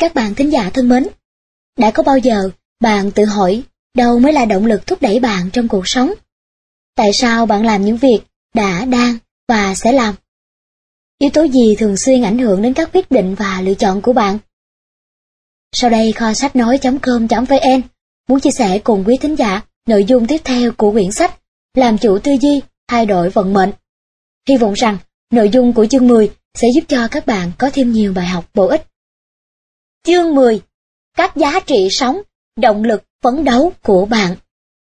Các bạn thính giả thân mến, đã có bao giờ bạn tự hỏi đâu mới là động lực thúc đẩy bạn trong cuộc sống? Tại sao bạn làm những việc đã, đang và sẽ làm? Yếu tố gì thường xuyên ảnh hưởng đến các quyết định và lựa chọn của bạn? Sau đây kho sách nói.com.vn muốn chia sẻ cùng quý thính giả nội dung tiếp theo của quyển sách Làm chủ tư duy, thay đổi vận mệnh. Hy vọng rằng nội dung của chương 10 sẽ giúp cho các bạn có thêm nhiều bài học bổ ích. Chương 10. Các giá trị sống, động lực phấn đấu của bạn.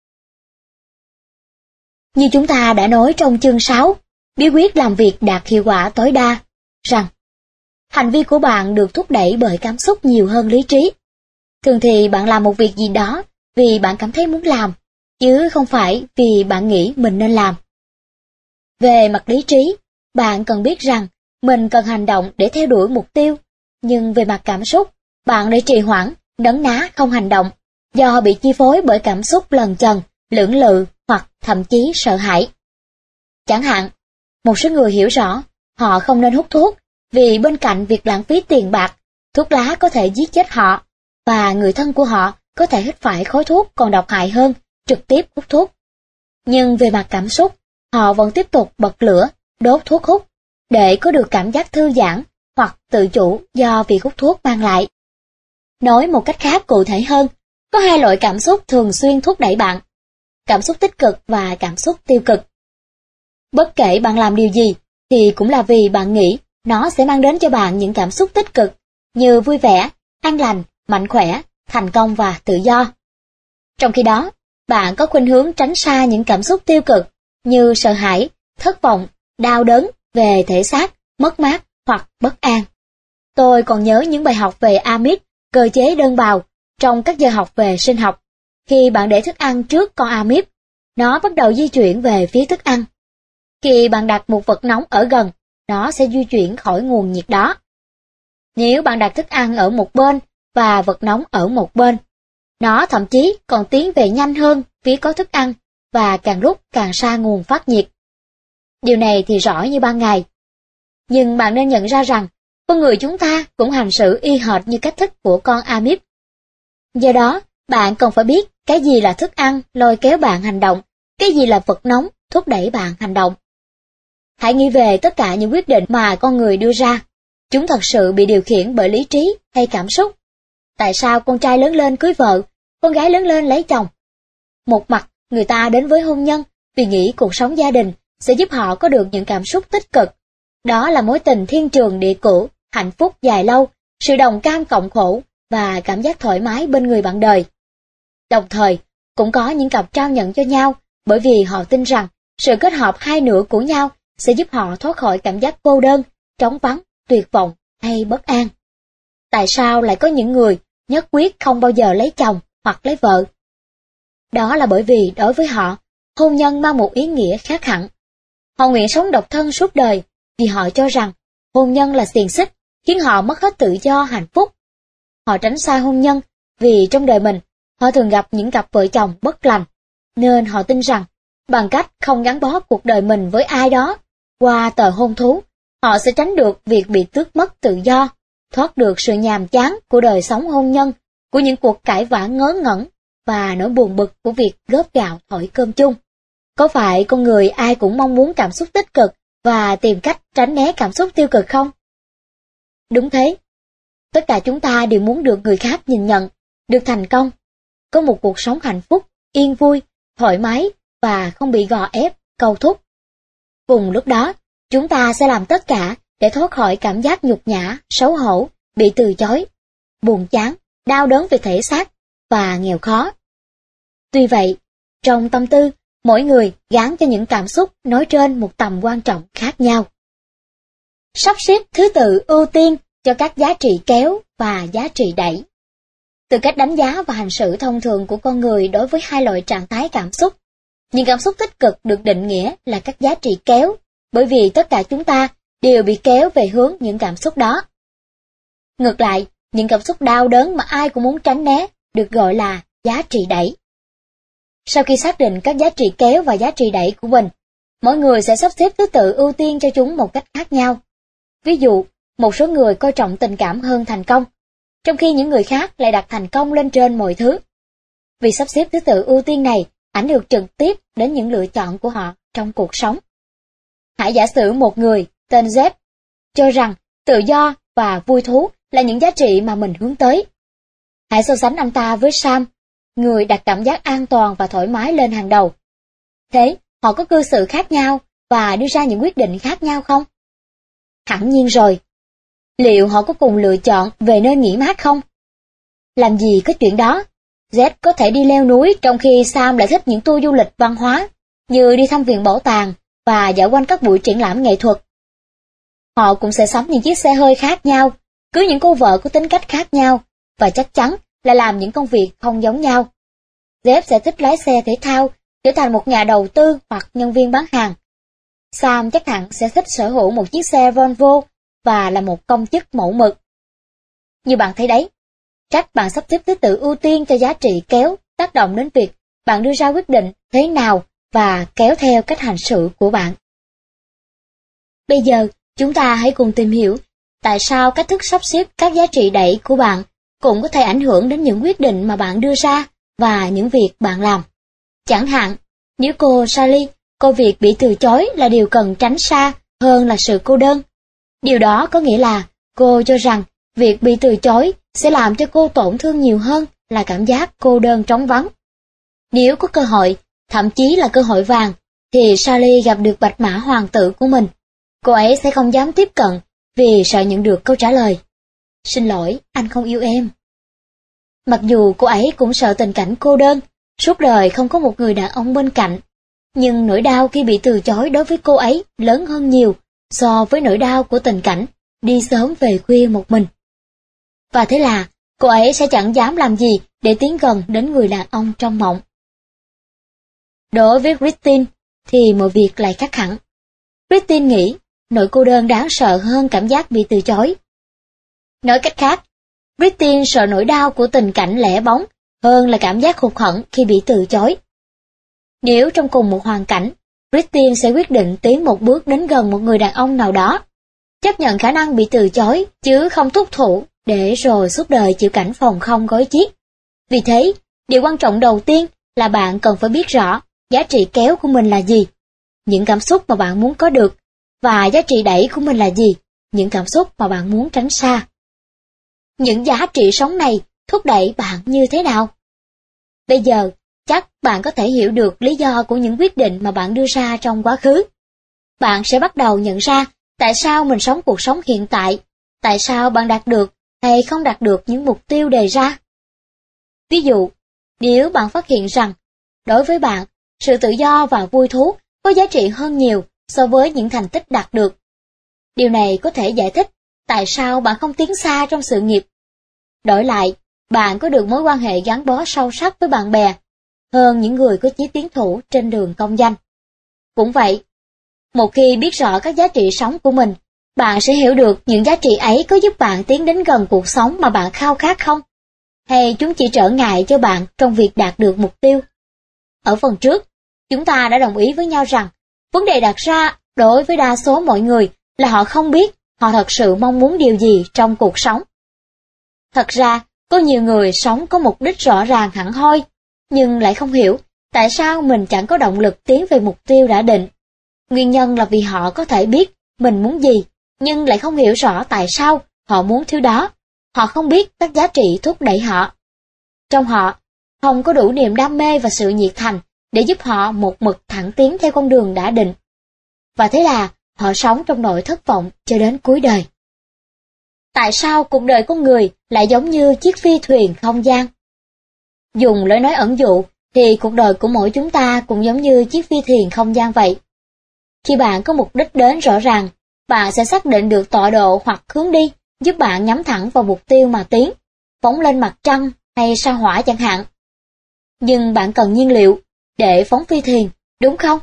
Như chúng ta đã nói trong chương 6, bí quyết làm việc đạt hiệu quả tối đa, rằng hành vi của bạn được thúc đẩy bởi cảm xúc nhiều hơn lý trí. Thường thì bạn làm một việc gì đó vì bạn cảm thấy muốn làm, chứ không phải vì bạn nghĩ mình nên làm. Về mặt lý trí, bạn cần biết rằng mình cần hành động để theo đuổi mục tiêu, nhưng về mặt cảm xúc, bạn đã trì hoãn, đấn ná không hành động, do bị chi phối bởi cảm xúc lần chần, lưỡng lự hoặc thậm chí sợ hãi. Chẳng hạn, một số người hiểu rõ họ không nên hút thuốc vì bên cạnh việc lãng phí tiền bạc, thuốc lá có thể giết chết họ, và người thân của họ có thể hít phải khói thuốc còn độc hại hơn trực tiếp hút thuốc. Nhưng về mặt cảm xúc, họ vẫn tiếp tục bật lửa, đốt thuốc hút, để có được cảm giác thư giãn hoặc tự chủ do việc hút thuốc mang lại. Nói một cách khác cụ thể hơn, có hai loại cảm xúc thường xuyên thúc đẩy bạn: cảm xúc tích cực và cảm xúc tiêu cực. Bất kể bạn làm điều gì, thì cũng là vì bạn nghĩ nó sẽ mang đến cho bạn những cảm xúc tích cực, như vui vẻ, an lành, mạnh khỏe, thành công và tự do. Trong khi đó, bạn có khuynh hướng tránh xa những cảm xúc tiêu cực, như sợ hãi, thất vọng, đau đớn về thể xác, mất mát hoặc bất an. Tôi còn nhớ những bài học về amip, cơ chế đơn bào, trong các giờ học về sinh học. Khi bạn để thức ăn trước con amip, nó bắt đầu di chuyển về phía thức ăn. Khi bạn đặt một vật nóng ở gần, nó sẽ di chuyển khỏi nguồn nhiệt đó. Nếu bạn đặt thức ăn ở một bên và vật nóng ở một bên, nó thậm chí còn tiến về nhanh hơn phía có thức ăn và càng lúc càng xa nguồn phát nhiệt. Điều này thì rõ như ban ngày. Nhưng bạn nên nhận ra rằng, con người chúng ta cũng hành xử y hệt như cách thức của con amip. Do đó, bạn cần phải biết cái gì là thức ăn lôi kéo bạn hành động, cái gì là vật nóng thúc đẩy bạn hành động. Hãy nghĩ về tất cả những quyết định mà con người đưa ra. Chúng thật sự bị điều khiển bởi lý trí hay cảm xúc? Tại sao con trai lớn lên cưới vợ, con gái lớn lên lấy chồng? Một mặt, người ta đến với hôn nhân vì nghĩ cuộc sống gia đình sẽ giúp họ có được những cảm xúc tích cực. Đó là mối tình thiên trường địa cửu, hạnh phúc dài lâu, sự đồng cam cộng khổ và cảm giác thoải mái bên người bạn đời. Đồng thời, cũng có những cặp trao nhận cho nhau bởi vì họ tin rằng sự kết hợp hai nửa của nhau sẽ giúp họ thoát khỏi cảm giác cô đơn, trống vắng, tuyệt vọng hay bất an. Tại sao lại có những người nhất quyết không bao giờ lấy chồng hoặc lấy vợ? Đó là bởi vì đối với họ, hôn nhân mang một ý nghĩa khác hẳn. Họ nguyện sống độc thân suốt đời vì họ cho rằng hôn nhân là xiềng xích khiến họ mất hết tự do hạnh phúc. Họ tránh xa hôn nhân vì trong đời mình họ thường gặp những cặp vợ chồng bất lành, nên họ tin rằng bằng cách không gắn bó cuộc đời mình với ai đó qua tờ hôn thú, họ sẽ tránh được việc bị tước mất tự do, thoát được sự nhàm chán của đời sống hôn nhân, của những cuộc cãi vã ngớ ngẩn và nỗi buồn bực của việc góp gạo thổi cơm chung. Có phải con người ai cũng mong muốn cảm xúc tích cực và tìm cách tránh né cảm xúc tiêu cực không? Đúng thế. Tất cả chúng ta đều muốn được người khác nhìn nhận, được thành công, có một cuộc sống hạnh phúc, yên vui, thoải mái và không bị gò ép, cầu thúc. Cùng lúc đó, chúng ta sẽ làm tất cả để thoát khỏi cảm giác nhục nhã, xấu hổ, bị từ chối, buồn chán, đau đớn về thể xác và nghèo khó. Tuy vậy, trong tâm tư, mỗi người gán cho những cảm xúc nói trên một tầm quan trọng khác nhau. Sắp xếp thứ tự ưu tiên cho các giá trị kéo và giá trị đẩy. Từ cách đánh giá và hành xử thông thường của con người đối với hai loại trạng thái cảm xúc, những cảm xúc tích cực được định nghĩa là các giá trị kéo, bởi vì tất cả chúng ta đều bị kéo về hướng những cảm xúc đó. Ngược lại, những cảm xúc đau đớn mà ai cũng muốn tránh né được gọi là giá trị đẩy. Sau khi xác định các giá trị kéo và giá trị đẩy của mình, mỗi người sẽ sắp xếp thứ tự ưu tiên cho chúng một cách khác nhau. Ví dụ, một số người coi trọng tình cảm hơn thành công, trong khi những người khác lại đặt thành công lên trên mọi thứ. Việc sắp xếp thứ tự ưu tiên này ảnh hưởng trực tiếp đến những lựa chọn của họ trong cuộc sống. Hãy giả sử một người tên Z cho rằng tự do và vui thú là những giá trị mà mình hướng tới. Hãy so sánh anh ta với Sam, người đặt cảm giác an toàn và thoải mái lên hàng đầu. Thế, họ có cư xử khác nhau và đưa ra những quyết định khác nhau không? Hẳn nhiên rồi. Liệu họ có cùng lựa chọn về nơi nghỉ mát không? Làm gì có chuyện đó? Z có thể đi leo núi trong khi Sam lại thích những tour du lịch văn hóa, như đi thăm viện bảo tàng và dạo quanh các buổi triển lãm nghệ thuật. Họ cũng sẽ sắm những chiếc xe hơi khác nhau, cưới những cô vợ có tính cách khác nhau, và chắc chắn là làm những công việc không giống nhau. Z sẽ thích lái xe thể thao, trở thành một nhà đầu tư hoặc nhân viên bán hàng. Sam chắc hẳn sẽ thích sở hữu một chiếc xe Volvo và là một công chức mẫu mực. Như bạn thấy đấy, cách bạn sắp xếp thứ tự ưu tiên cho giá trị kéo tác động đến việc bạn đưa ra quyết định thế nào và kéo theo cách hành xử của bạn. Bây giờ, chúng ta hãy cùng tìm hiểu tại sao cách thức sắp xếp các giá trị đẩy của bạn cũng có thể ảnh hưởng đến những quyết định mà bạn đưa ra và những việc bạn làm. Chẳng hạn, nếu cô Sally coi việc bị từ chối là điều cần tránh xa hơn là sự cô đơn. Điều đó có nghĩa là cô cho rằng việc bị từ chối sẽ làm cho cô tổn thương nhiều hơn là cảm giác cô đơn trống vắng. Nếu có cơ hội, thậm chí là cơ hội vàng, thì Sally gặp được bạch mã hoàng tử của mình. Cô ấy sẽ không dám tiếp cận vì sợ nhận được câu trả lời: "Xin lỗi, anh không yêu em." Mặc dù cô ấy cũng sợ tình cảnh cô đơn, suốt đời không có một người đàn ông bên cạnh, nhưng nỗi đau khi bị từ chối đối với cô ấy lớn hơn nhiều so với nỗi đau của tình cảnh đi sớm về khuya một mình. Và thế là cô ấy sẽ chẳng dám làm gì để tiến gần đến người đàn ông trong mộng. Đối với Christine thì mọi việc lại khác hẳn. Christine nghĩ nỗi cô đơn đáng sợ hơn cảm giác bị từ chối. Nói cách khác, Christine sợ nỗi đau của tình cảnh lẻ bóng hơn là cảm giác hụt hẫng khi bị từ chối. Nếu trong cùng một hoàn cảnh, Christine sẽ quyết định tiến một bước đến gần một người đàn ông nào đó, chấp nhận khả năng bị từ chối chứ không thúc thủ để rồi suốt đời chịu cảnh phòng không gói chiếc. Vì thế, điều quan trọng đầu tiên là bạn cần phải biết rõ giá trị kéo của mình là gì, những cảm xúc mà bạn muốn có được, và giá trị đẩy của mình là gì, những cảm xúc mà bạn muốn tránh xa. Những giá trị sống này thúc đẩy bạn như thế nào? Bây giờ, chắc bạn có thể hiểu được lý do của những quyết định mà bạn đưa ra trong quá khứ. Bạn sẽ bắt đầu nhận ra tại sao mình sống cuộc sống hiện tại, tại sao bạn đạt được hay không đạt được những mục tiêu đề ra. Ví dụ, nếu bạn phát hiện rằng, đối với bạn, sự tự do và vui thú có giá trị hơn nhiều so với những thành tích đạt được. Điều này có thể giải thích tại sao bạn không tiến xa trong sự nghiệp. Đổi lại, bạn có được mối quan hệ gắn bó sâu sắc với bạn bè hơn những người có chí tiến thủ trên đường công danh. Cũng vậy, một khi biết rõ các giá trị sống của mình, bạn sẽ hiểu được những giá trị ấy có giúp bạn tiến đến gần cuộc sống mà bạn khao khát không? Hay chúng chỉ trở ngại cho bạn trong việc đạt được mục tiêu? Ở phần trước, chúng ta đã đồng ý với nhau rằng, vấn đề đặt ra đối với đa số mọi người là họ không biết họ thật sự mong muốn điều gì trong cuộc sống. Thật ra, có nhiều người sống có mục đích rõ ràng hẳn hoi, nhưng lại không hiểu tại sao mình chẳng có động lực tiến về mục tiêu đã định. Nguyên nhân là vì họ có thể biết mình muốn gì, nhưng lại không hiểu rõ tại sao họ muốn thứ đó. Họ không biết các giá trị thúc đẩy họ. Trong họ, không có đủ niềm đam mê và sự nhiệt thành để giúp họ một mực thẳng tiến theo con đường đã định. Và thế là họ sống trong nỗi thất vọng cho đến cuối đời. Tại sao cuộc đời con người lại giống như chiếc phi thuyền không gian? Dùng lời nói ẩn dụ thì cuộc đời của mỗi chúng ta cũng giống như chiếc phi thuyền không gian vậy. Khi bạn có mục đích đến rõ ràng, bạn sẽ xác định được tọa độ hoặc hướng đi, giúp bạn nhắm thẳng vào mục tiêu mà tiến, phóng lên mặt trăng hay sao Hỏa chẳng hạn. Nhưng bạn cần nhiên liệu để phóng phi thuyền, đúng không?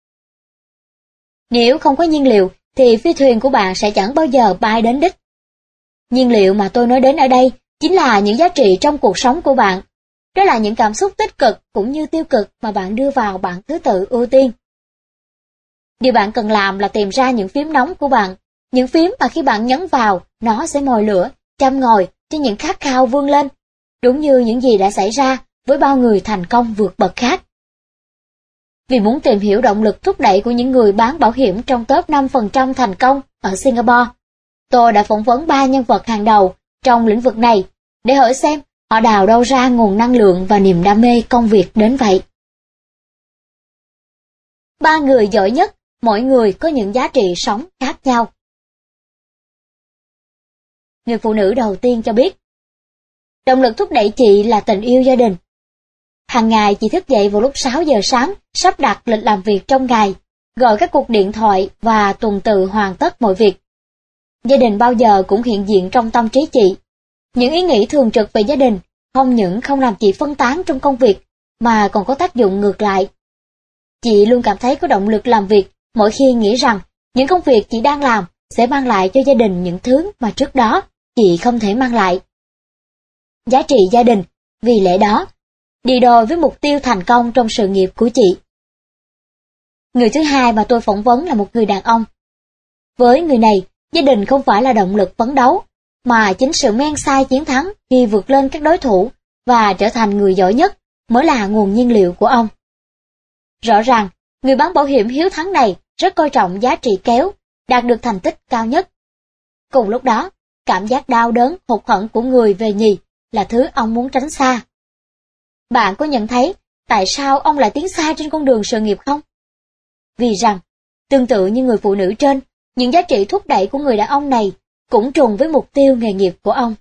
Nếu không có nhiên liệu thì phi thuyền của bạn sẽ chẳng bao giờ bay đến đích. Nhiên liệu mà tôi nói đến ở đây chính là những giá trị trong cuộc sống của bạn. Đó là những cảm xúc tích cực cũng như tiêu cực mà bạn đưa vào bảng thứ tự ưu tiên. Điều bạn cần làm là tìm ra những phím nóng của bạn, những phím mà khi bạn nhấn vào, nó sẽ mồi lửa, châm ngòi cho những khát khao vươn lên, đúng như những gì đã xảy ra với bao người thành công vượt bậc khác. Vì muốn tìm hiểu động lực thúc đẩy của những người bán bảo hiểm trong top 5% thành công ở Singapore, tôi đã phỏng vấn 3 nhân vật hàng đầu trong lĩnh vực này để hỏi xem họ đào đâu ra nguồn năng lượng và niềm đam mê công việc đến vậy. 3 người giỏi nhất, mỗi người có những giá trị sống khác nhau. Người phụ nữ đầu tiên cho biết, động lực thúc đẩy chị là tình yêu gia đình. Hàng ngày chị thức dậy vào lúc 6 giờ sáng, sắp đặt lịch làm việc trong ngày, gọi các cuộc điện thoại và tuần tự hoàn tất mọi việc. Gia đình bao giờ cũng hiện diện trong tâm trí chị. Những ý nghĩ thường trực về gia đình không những không làm chị phân tán trong công việc, mà còn có tác dụng ngược lại. Chị luôn cảm thấy có động lực làm việc mỗi khi nghĩ rằng những công việc chị đang làm sẽ mang lại cho gia đình những thứ mà trước đó chị không thể mang lại. Giá trị gia đình, vì lẽ đó, đi đôi với mục tiêu thành công trong sự nghiệp của chị. Người thứ hai mà tôi phỏng vấn là một người đàn ông. Với người này, gia đình không phải là động lực phấn đấu, mà chính sự men say chiến thắng khi vượt lên các đối thủ và trở thành người giỏi nhất mới là nguồn nhiên liệu của ông. Rõ ràng, người bán bảo hiểm hiếu thắng này rất coi trọng giá trị kéo, đạt được thành tích cao nhất. Cùng lúc đó, cảm giác đau đớn, hụt hẫng của người về nhì là thứ ông muốn tránh xa. Bạn có nhận thấy tại sao ông lại tiến xa trên con đường sự nghiệp không? Vì rằng, tương tự như người phụ nữ trên, những giá trị thúc đẩy của người đàn ông này cũng trùng với mục tiêu nghề nghiệp của ông.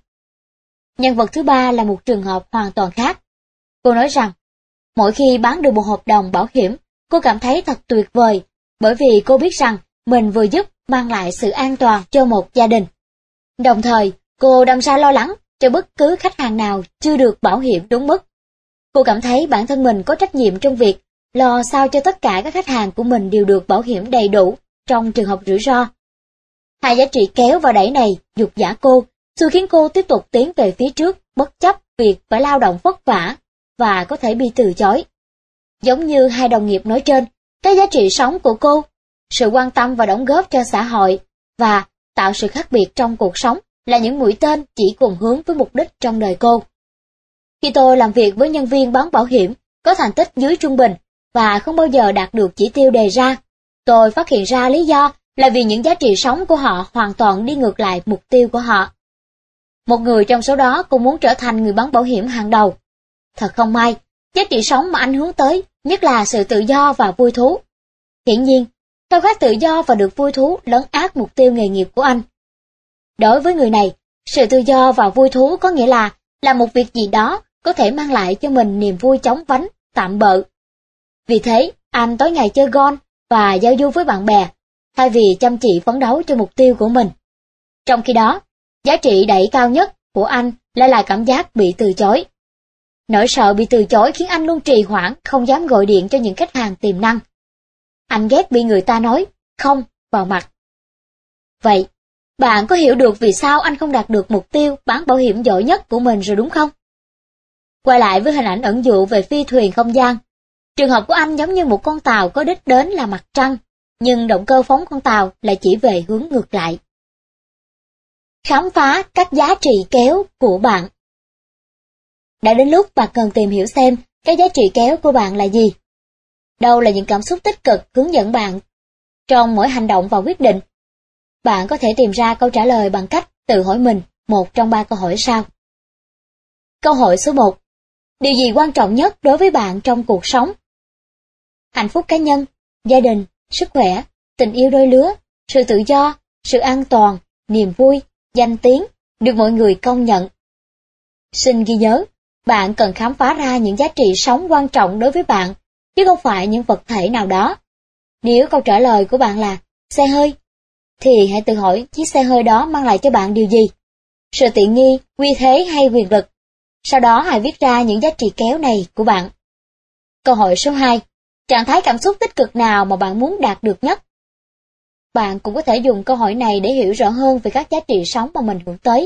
Nhân vật thứ ba là một trường hợp hoàn toàn khác. Cô nói rằng, mỗi khi bán được một hợp đồng bảo hiểm, cô cảm thấy thật tuyệt vời, bởi vì cô biết rằng mình vừa giúp mang lại sự an toàn cho một gia đình. Đồng thời, cô đâm ra lo lắng cho bất cứ khách hàng nào chưa được bảo hiểm đúng mức. Cô cảm thấy bản thân mình có trách nhiệm trong việc lo sao cho tất cả các khách hàng của mình đều được bảo hiểm đầy đủ trong trường hợp rủi ro. Hai giá trị kéo và đẩy này dục dã cô, xui khiến cô tiếp tục tiến về phía trước bất chấp việc phải lao động vất vả và có thể bị từ chối. Giống như hai đồng nghiệp nói trên, các giá trị sống của cô, sự quan tâm và đóng góp cho xã hội và tạo sự khác biệt trong cuộc sống là những mũi tên chỉ cùng hướng với mục đích trong đời cô. Khi tôi làm việc với nhân viên bán bảo hiểm có thành tích dưới trung bình và không bao giờ đạt được chỉ tiêu đề ra, tôi phát hiện ra lý do là vì những giá trị sống của họ hoàn toàn đi ngược lại mục tiêu của họ. Một người trong số đó cũng muốn trở thành người bán bảo hiểm hàng đầu. Thật không may, giá trị sống mà anh hướng tới nhất là sự tự do và vui thú. Hiển nhiên, khao khát tự do và được vui thú lấn át mục tiêu nghề nghiệp của anh. Đối với người này, sự tự do và vui thú có nghĩa là làm một việc gì đó có thể mang lại cho mình niềm vui chóng vánh, tạm bợ. Vì thế, anh tối ngày chơi golf và giao du với bạn bè, thay vì chăm chỉ phấn đấu cho mục tiêu của mình. Trong khi đó, giá trị đẩy cao nhất của anh lại là cảm giác bị từ chối. Nỗi sợ bị từ chối khiến anh luôn trì hoãn, không dám gọi điện cho những khách hàng tiềm năng. Anh ghét bị người ta nói không vào mặt. Vậy, bạn có hiểu được vì sao anh không đạt được mục tiêu bán bảo hiểm giỏi nhất của mình rồi đúng không? Quay lại với hình ảnh ẩn dụ về phi thuyền không gian. Trường hợp của anh giống như một con tàu có đích đến là mặt trăng, nhưng động cơ phóng con tàu lại chỉ về hướng ngược lại. Khám phá các giá trị kéo của bạn. Đã đến lúc bạn cần tìm hiểu xem các giá trị kéo của bạn là gì. Đâu là những cảm xúc tích cực hướng dẫn bạn trong mỗi hành động và quyết định. Bạn có thể tìm ra câu trả lời bằng cách tự hỏi mình một trong 3 câu hỏi sau. Câu hỏi số 1. Điều gì quan trọng nhất đối với bạn trong cuộc sống? Hạnh phúc cá nhân, gia đình, sức khỏe, tình yêu đôi lứa, sự tự do, sự an toàn, niềm vui, danh tiếng, được mọi người công nhận. Xin ghi nhớ, bạn cần khám phá ra những giá trị sống quan trọng đối với bạn, chứ không phải những vật thể nào đó. Nếu câu trả lời của bạn là xe hơi, thì hãy tự hỏi chiếc xe hơi đó mang lại cho bạn điều gì? Sự tiện nghi, uy thế hay quyền lực? Sau đó hãy viết ra những giá trị kéo này của bạn. Câu hỏi số 2. Trạng thái cảm xúc tích cực nào mà bạn muốn đạt được nhất? Bạn cũng có thể dùng câu hỏi này để hiểu rõ hơn về các giá trị sống mà mình hướng tới.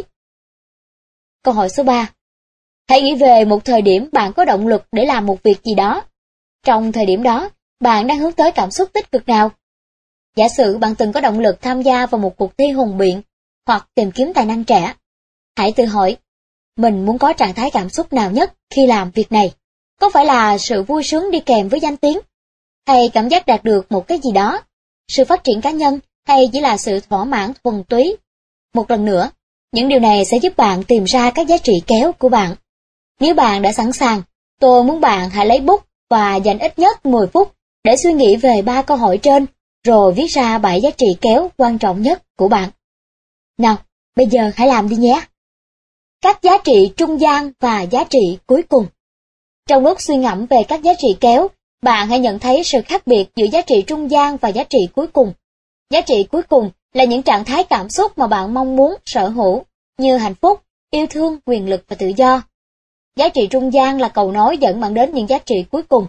Câu hỏi số 3. Hãy nghĩ về một thời điểm bạn có động lực để làm một việc gì đó. Trong thời điểm đó, bạn đang hướng tới cảm xúc tích cực nào? Giả sử bạn từng có động lực tham gia vào một cuộc thi hùng biện hoặc tìm kiếm tài năng trẻ. Hãy tự hỏi, mình muốn có trạng thái cảm xúc nào nhất khi làm việc này. Có phải là sự vui sướng đi kèm với danh tiếng, hay cảm giác đạt được một cái gì đó, sự phát triển cá nhân, hay chỉ là sự thỏa mãn thuần túy? Một lần nữa, những điều này sẽ giúp bạn tìm ra các giá trị kéo của bạn. Nếu bạn đã sẵn sàng, tôi muốn bạn hãy lấy bút và dành ít nhất 10 phút để suy nghĩ về 3 câu hỏi trên, rồi viết ra 7 giá trị kéo quan trọng nhất của bạn. Nào, bây giờ hãy làm đi nhé. Các giá trị trung gian và giá trị cuối cùng. Trong lúc suy ngẫm về các giá trị kéo, bạn hãy nhận thấy sự khác biệt giữa giá trị trung gian và giá trị cuối cùng. Giá trị cuối cùng là những trạng thái cảm xúc mà bạn mong muốn sở hữu, như hạnh phúc, yêu thương, quyền lực và tự do. Giá trị trung gian là cầu nối dẫn bạn đến những giá trị cuối cùng.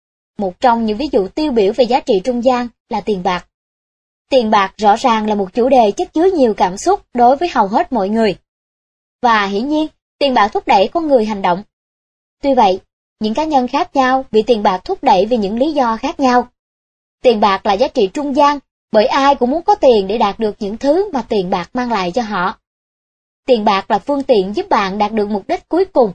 Một trong những ví dụ tiêu biểu về giá trị trung gian là tiền bạc. Tiền bạc rõ ràng là một chủ đề chất chứa nhiều cảm xúc đối với hầu hết mọi người. Và hiển nhiên, tiền bạc thúc đẩy con người hành động. Tuy vậy, những cá nhân khác nhau bị tiền bạc thúc đẩy vì những lý do khác nhau. Tiền bạc là giá trị trung gian, bởi ai cũng muốn có tiền để đạt được những thứ mà tiền bạc mang lại cho họ. Tiền bạc là phương tiện giúp bạn đạt được mục đích cuối cùng.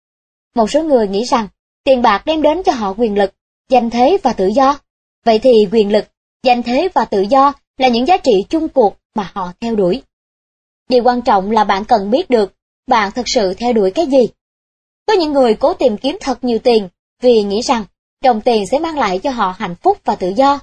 Một số người nghĩ rằng tiền bạc đem đến cho họ quyền lực, danh thế và tự do. Vậy thì quyền lực, danh thế và tự do là những giá trị chung cuộc mà họ theo đuổi. Điều quan trọng là bạn cần biết được bạn thực sự theo đuổi cái gì. Có những người cố tìm kiếm thật nhiều tiền vì nghĩ rằng đồng tiền sẽ mang lại cho họ hạnh phúc và tự do.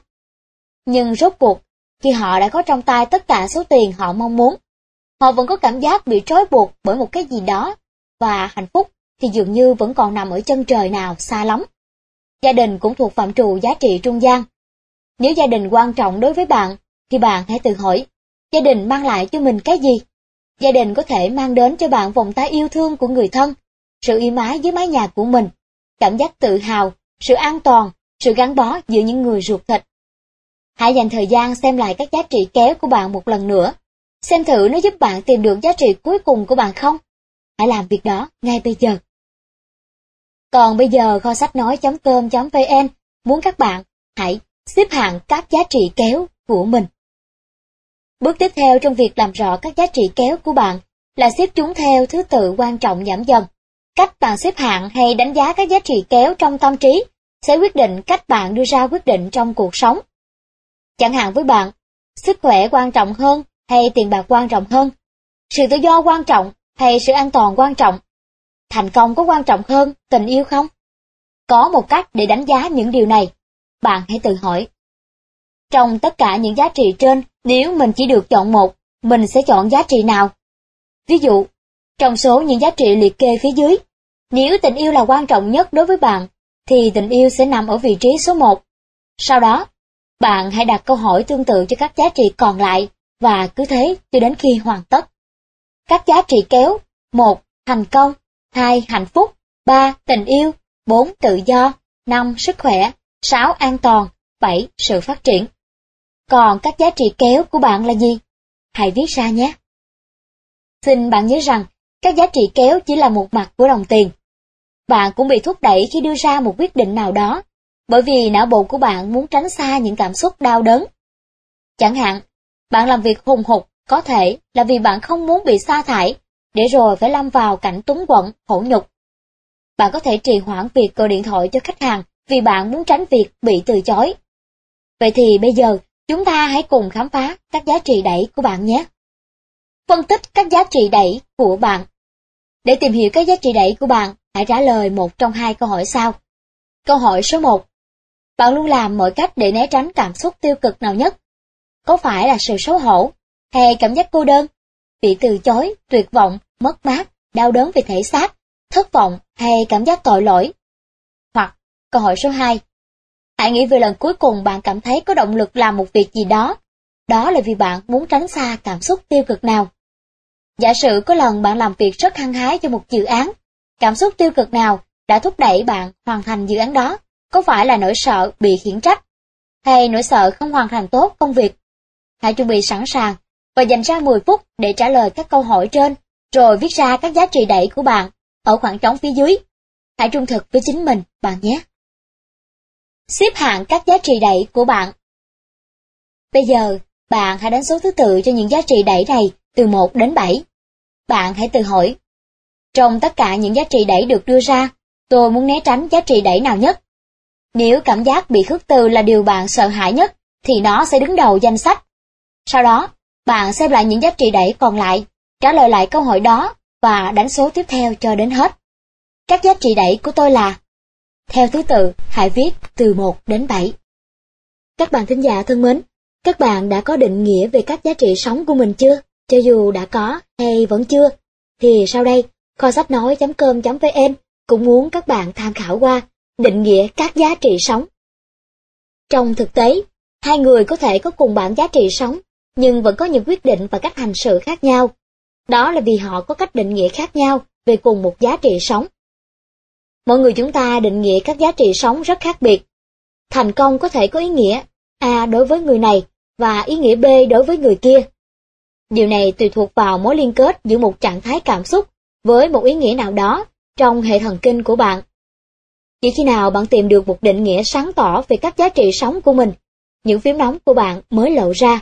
Nhưng rốt cuộc, khi họ đã có trong tay tất cả số tiền họ mong muốn, họ vẫn có cảm giác bị trói buộc bởi một cái gì đó, và hạnh phúc thì dường như vẫn còn nằm ở chân trời nào xa lắm. Gia đình cũng thuộc phạm trù giá trị trung gian. Nếu gia đình quan trọng đối với bạn, thì bạn hãy tự hỏi, gia đình mang lại cho mình cái gì? Gia đình có thể mang đến cho bạn vòng tay yêu thương của người thân, sự êm ái dưới mái nhà của mình, cảm giác tự hào, sự an toàn, sự gắn bó giữa những người ruột thịt. Hãy dành thời gian xem lại các giá trị kéo của bạn một lần nữa, xem thử nó giúp bạn tìm được giá trị cuối cùng của bạn không? Hãy làm việc đó ngay bây giờ. Còn bây giờ kho sách nói.com.vn muốn các bạn hãy xếp hạng các giá trị kéo của mình. Bước tiếp theo trong việc làm rõ các giá trị kéo của bạn là xếp chúng theo thứ tự quan trọng giảm dần. Cách bạn xếp hạng hay đánh giá các giá trị kéo trong tâm trí sẽ quyết định cách bạn đưa ra quyết định trong cuộc sống. Chẳng hạn với bạn, sức khỏe quan trọng hơn hay tiền bạc quan trọng hơn? Sự tự do quan trọng hay sự an toàn quan trọng? Thành công có quan trọng hơn tình yêu không? Có một cách để đánh giá những điều này. Bạn hãy tự hỏi. Trong tất cả những giá trị trên, nếu mình chỉ được chọn một, mình sẽ chọn giá trị nào? Ví dụ, trong số những giá trị liệt kê phía dưới, nếu tình yêu là quan trọng nhất đối với bạn, thì tình yêu sẽ nằm ở vị trí số 1. Sau đó, bạn hãy đặt câu hỏi tương tự cho các giá trị còn lại, và cứ thế cho đến khi hoàn tất. Các giá trị kéo: 1. Thành công, 2. Hạnh phúc, 3. Tình yêu, 4. Tự do, 5. Sức khỏe, 6. An toàn, 7. Sự phát triển. Còn các giá trị kéo của bạn là gì? Hãy viết ra nhé. Xin bạn nhớ rằng, các giá trị kéo chỉ là một mặt của đồng tiền. Bạn cũng bị thúc đẩy khi đưa ra một quyết định nào đó, bởi vì não bộ của bạn muốn tránh xa những cảm xúc đau đớn. Chẳng hạn, bạn làm việc hùng hục có thể là vì bạn không muốn bị sa thải, để rồi phải lâm vào cảnh túng quẫn, khổ nhục. Bạn có thể trì hoãn việc gọi điện thoại cho khách hàng vì bạn muốn tránh việc bị từ chối. Vậy thì bây giờ, chúng ta hãy cùng khám phá các giá trị đẩy của bạn nhé. Phân tích các giá trị đẩy của bạn. Để tìm hiểu các giá trị đẩy của bạn, hãy trả lời một trong hai câu hỏi sau. Câu hỏi số 1. Bạn luôn làm mọi cách để né tránh cảm xúc tiêu cực nào nhất? Có phải là sự xấu hổ, hay cảm giác cô đơn, bị từ chối, tuyệt vọng, mất mát, đau đớn về thể xác, thất vọng hay cảm giác tội lỗi? Hoặc câu hỏi số 2. Hãy nghĩ về lần cuối cùng bạn cảm thấy có động lực làm một việc gì đó. Đó là vì bạn muốn tránh xa cảm xúc tiêu cực nào. Giả sử có lần bạn làm việc rất hăng hái cho một dự án, cảm xúc tiêu cực nào đã thúc đẩy bạn hoàn thành dự án đó? Có phải là nỗi sợ bị khiển trách, hay nỗi sợ không hoàn thành tốt công việc? Hãy chuẩn bị sẵn sàng và dành ra 10 phút để trả lời các câu hỏi trên, rồi viết ra các giá trị đẩy của bạn ở khoảng trống phía dưới. Hãy trung thực với chính mình, bạn nhé. Xếp hạng các giá trị đẩy của bạn. Bây giờ, bạn hãy đánh số thứ tự cho những giá trị đẩy này từ 1 đến 7. Bạn hãy tự hỏi, Trong tất cả những giá trị đẩy được đưa ra, tôi muốn né tránh giá trị đẩy nào nhất? Nếu cảm giác bị khước từ là điều bạn sợ hãi nhất, thì nó sẽ đứng đầu danh sách. Sau đó, bạn xem lại những giá trị đẩy còn lại, trả lời lại câu hỏi đó và đánh số tiếp theo cho đến hết. Các giá trị đẩy của tôi là: theo thứ tự, hãy viết từ 1 đến 7. Các bạn thính giả thân mến, các bạn đã có định nghĩa về các giá trị sống của mình chưa? Cho dù đã có hay vẫn chưa, thì sau đây, kho sách nói.com.vn cũng muốn các bạn tham khảo qua định nghĩa các giá trị sống. Trong thực tế, hai người có thể có cùng bảng giá trị sống, nhưng vẫn có những quyết định và cách hành xử khác nhau. Đó là vì họ có cách định nghĩa khác nhau về cùng một giá trị sống. Mỗi người chúng ta định nghĩa các giá trị sống rất khác biệt. Thành công có thể có ý nghĩa A đối với người này và ý nghĩa B đối với người kia. Điều này tùy thuộc vào mối liên kết giữa một trạng thái cảm xúc với một ý nghĩa nào đó trong hệ thần kinh của bạn. Chỉ khi nào bạn tìm được một định nghĩa sáng tỏ về các giá trị sống của mình, những phím nóng của bạn mới lộ ra.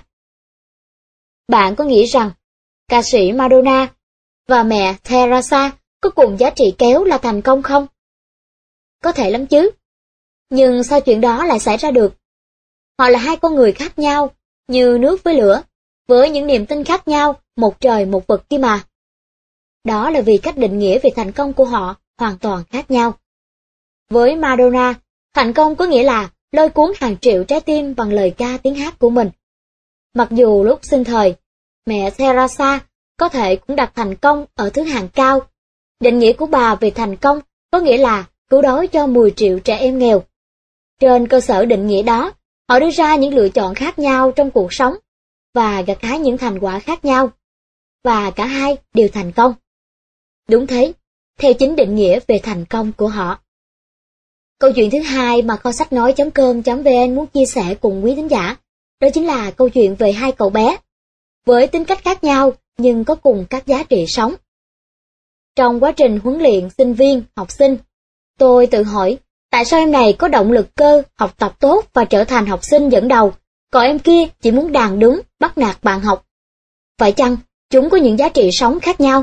Bạn có nghĩ rằng ca sĩ Madonna và mẹ Teresa có cùng giá trị kéo là thành công không? Có thể lắm chứ. Nhưng sao chuyện đó lại xảy ra được? Họ là hai con người khác nhau, như nước với lửa, với những niềm tin khác nhau, một trời một vực kia mà. Đó là vì cách định nghĩa về thành công của họ hoàn toàn khác nhau. Với Madonna, thành công có nghĩa là lôi cuốn hàng triệu trái tim bằng lời ca tiếng hát của mình. Mặc dù lúc sinh thời, mẹ Teresa có thể cũng đặt thành công ở thứ hạng cao. Định nghĩa của bà về thành công có nghĩa là cứu đói cho 10 triệu trẻ em nghèo. Trên cơ sở định nghĩa đó, họ đưa ra những lựa chọn khác nhau trong cuộc sống và gặt hái những thành quả khác nhau. Và cả hai đều thành công. Đúng thế, theo chính định nghĩa về thành công của họ. Câu chuyện thứ hai mà kho sách nói.com.vn muốn chia sẻ cùng quý thính giả, đó chính là câu chuyện về hai cậu bé, với tính cách khác nhau nhưng có cùng các giá trị sống. Trong quá trình huấn luyện sinh viên, học sinh, tôi tự hỏi, tại sao em này có động lực cơ, học tập tốt và trở thành học sinh dẫn đầu, còn em kia chỉ muốn đàn đứng, bắt nạt bạn học? Phải chăng chúng có những giá trị sống khác nhau?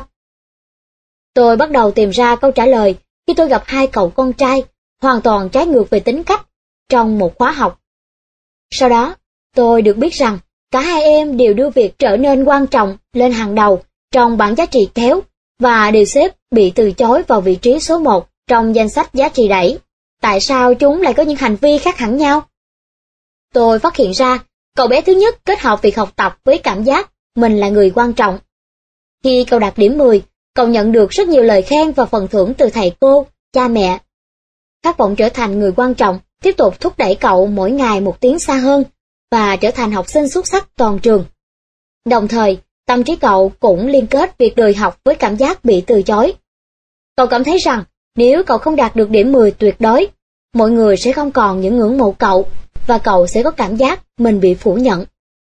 Tôi bắt đầu tìm ra câu trả lời khi tôi gặp hai cậu con trai, hoàn toàn trái ngược về tính cách, trong một khóa học. Sau đó, tôi được biết rằng, cả hai em đều đưa việc trở nên quan trọng lên hàng đầu trong bảng giá trị kéo, và đều xếp bị từ chối vào vị trí số 1 trong danh sách giá trị đẩy. Tại sao chúng lại có những hành vi khác hẳn nhau? Tôi phát hiện ra, cậu bé thứ nhất kết hợp việc học tập với cảm giác mình là người quan trọng. Khi cậu đạt điểm 10, cậu nhận được rất nhiều lời khen và phần thưởng từ thầy cô, cha mẹ. Khát vọng trở thành người quan trọng tiếp tục thúc đẩy cậu mỗi ngày một tiến xa hơn và trở thành học sinh xuất sắc toàn trường. Đồng thời, tâm trí cậu cũng liên kết việc đời học với cảm giác bị từ chối. Cậu cảm thấy rằng nếu cậu không đạt được điểm 10 tuyệt đối, mọi người sẽ không còn những ngưỡng mộ cậu và cậu sẽ có cảm giác mình bị phủ nhận.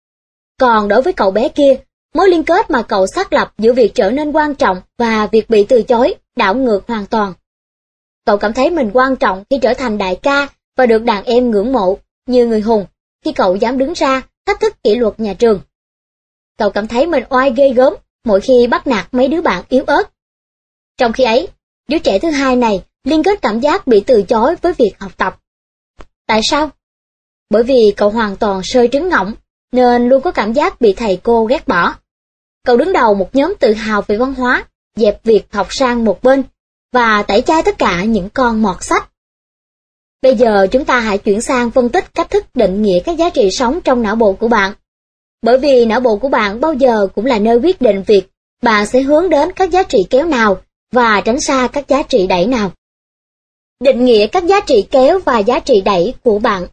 Còn đối với cậu bé kia, mối liên kết mà cậu xác lập giữa việc trở nên quan trọng và việc bị từ chối đảo ngược hoàn toàn. Cậu cảm thấy mình quan trọng khi trở thành đại ca và được đàn em ngưỡng mộ như người hùng khi cậu dám đứng ra thách thức kỷ luật nhà trường. Cậu cảm thấy mình oai ghê gớm mỗi khi bắt nạt mấy đứa bạn yếu ớt. Trong khi ấy, đứa trẻ thứ hai này liên kết cảm giác bị từ chối với việc học tập. Tại sao? Bởi vì cậu hoàn toàn sơi trứng ngỗng, nên luôn có cảm giác bị thầy cô ghét bỏ. Cậu đứng đầu một nhóm tự hào về văn hóa, dẹp việc học sang một bên, và tẩy chay tất cả những con mọt sách. Bây giờ chúng ta hãy chuyển sang phân tích cách thức định nghĩa các giá trị sống trong não bộ của bạn. Bởi vì não bộ của bạn bao giờ cũng là nơi quyết định việc bạn sẽ hướng đến các giá trị kéo nào và tránh xa các giá trị đẩy nào. Định nghĩa các giá trị kéo và giá trị đẩy của bạn.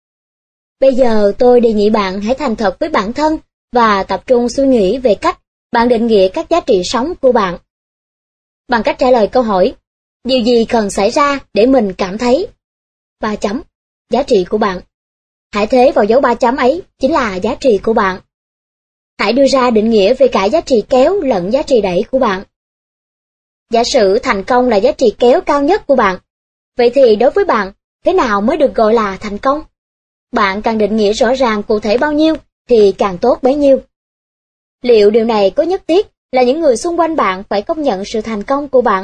Bây giờ tôi đề nghị bạn hãy thành thật với bản thân và tập trung suy nghĩ về cách bạn định nghĩa các giá trị sống của bạn. Bằng cách trả lời câu hỏi, điều gì cần xảy ra để mình cảm thấy 3 chấm, giá trị của bạn. Hãy thế vào dấu 3 chấm ấy chính là giá trị của bạn. Hãy đưa ra định nghĩa về cả giá trị kéo lẫn giá trị đẩy của bạn. Giả sử thành công là giá trị kéo cao nhất của bạn. Vậy thì đối với bạn, thế nào mới được gọi là thành công? Bạn càng định nghĩa rõ ràng cụ thể bao nhiêu thì càng tốt bấy nhiêu. Liệu điều này có nhất thiết là những người xung quanh bạn phải công nhận sự thành công của bạn?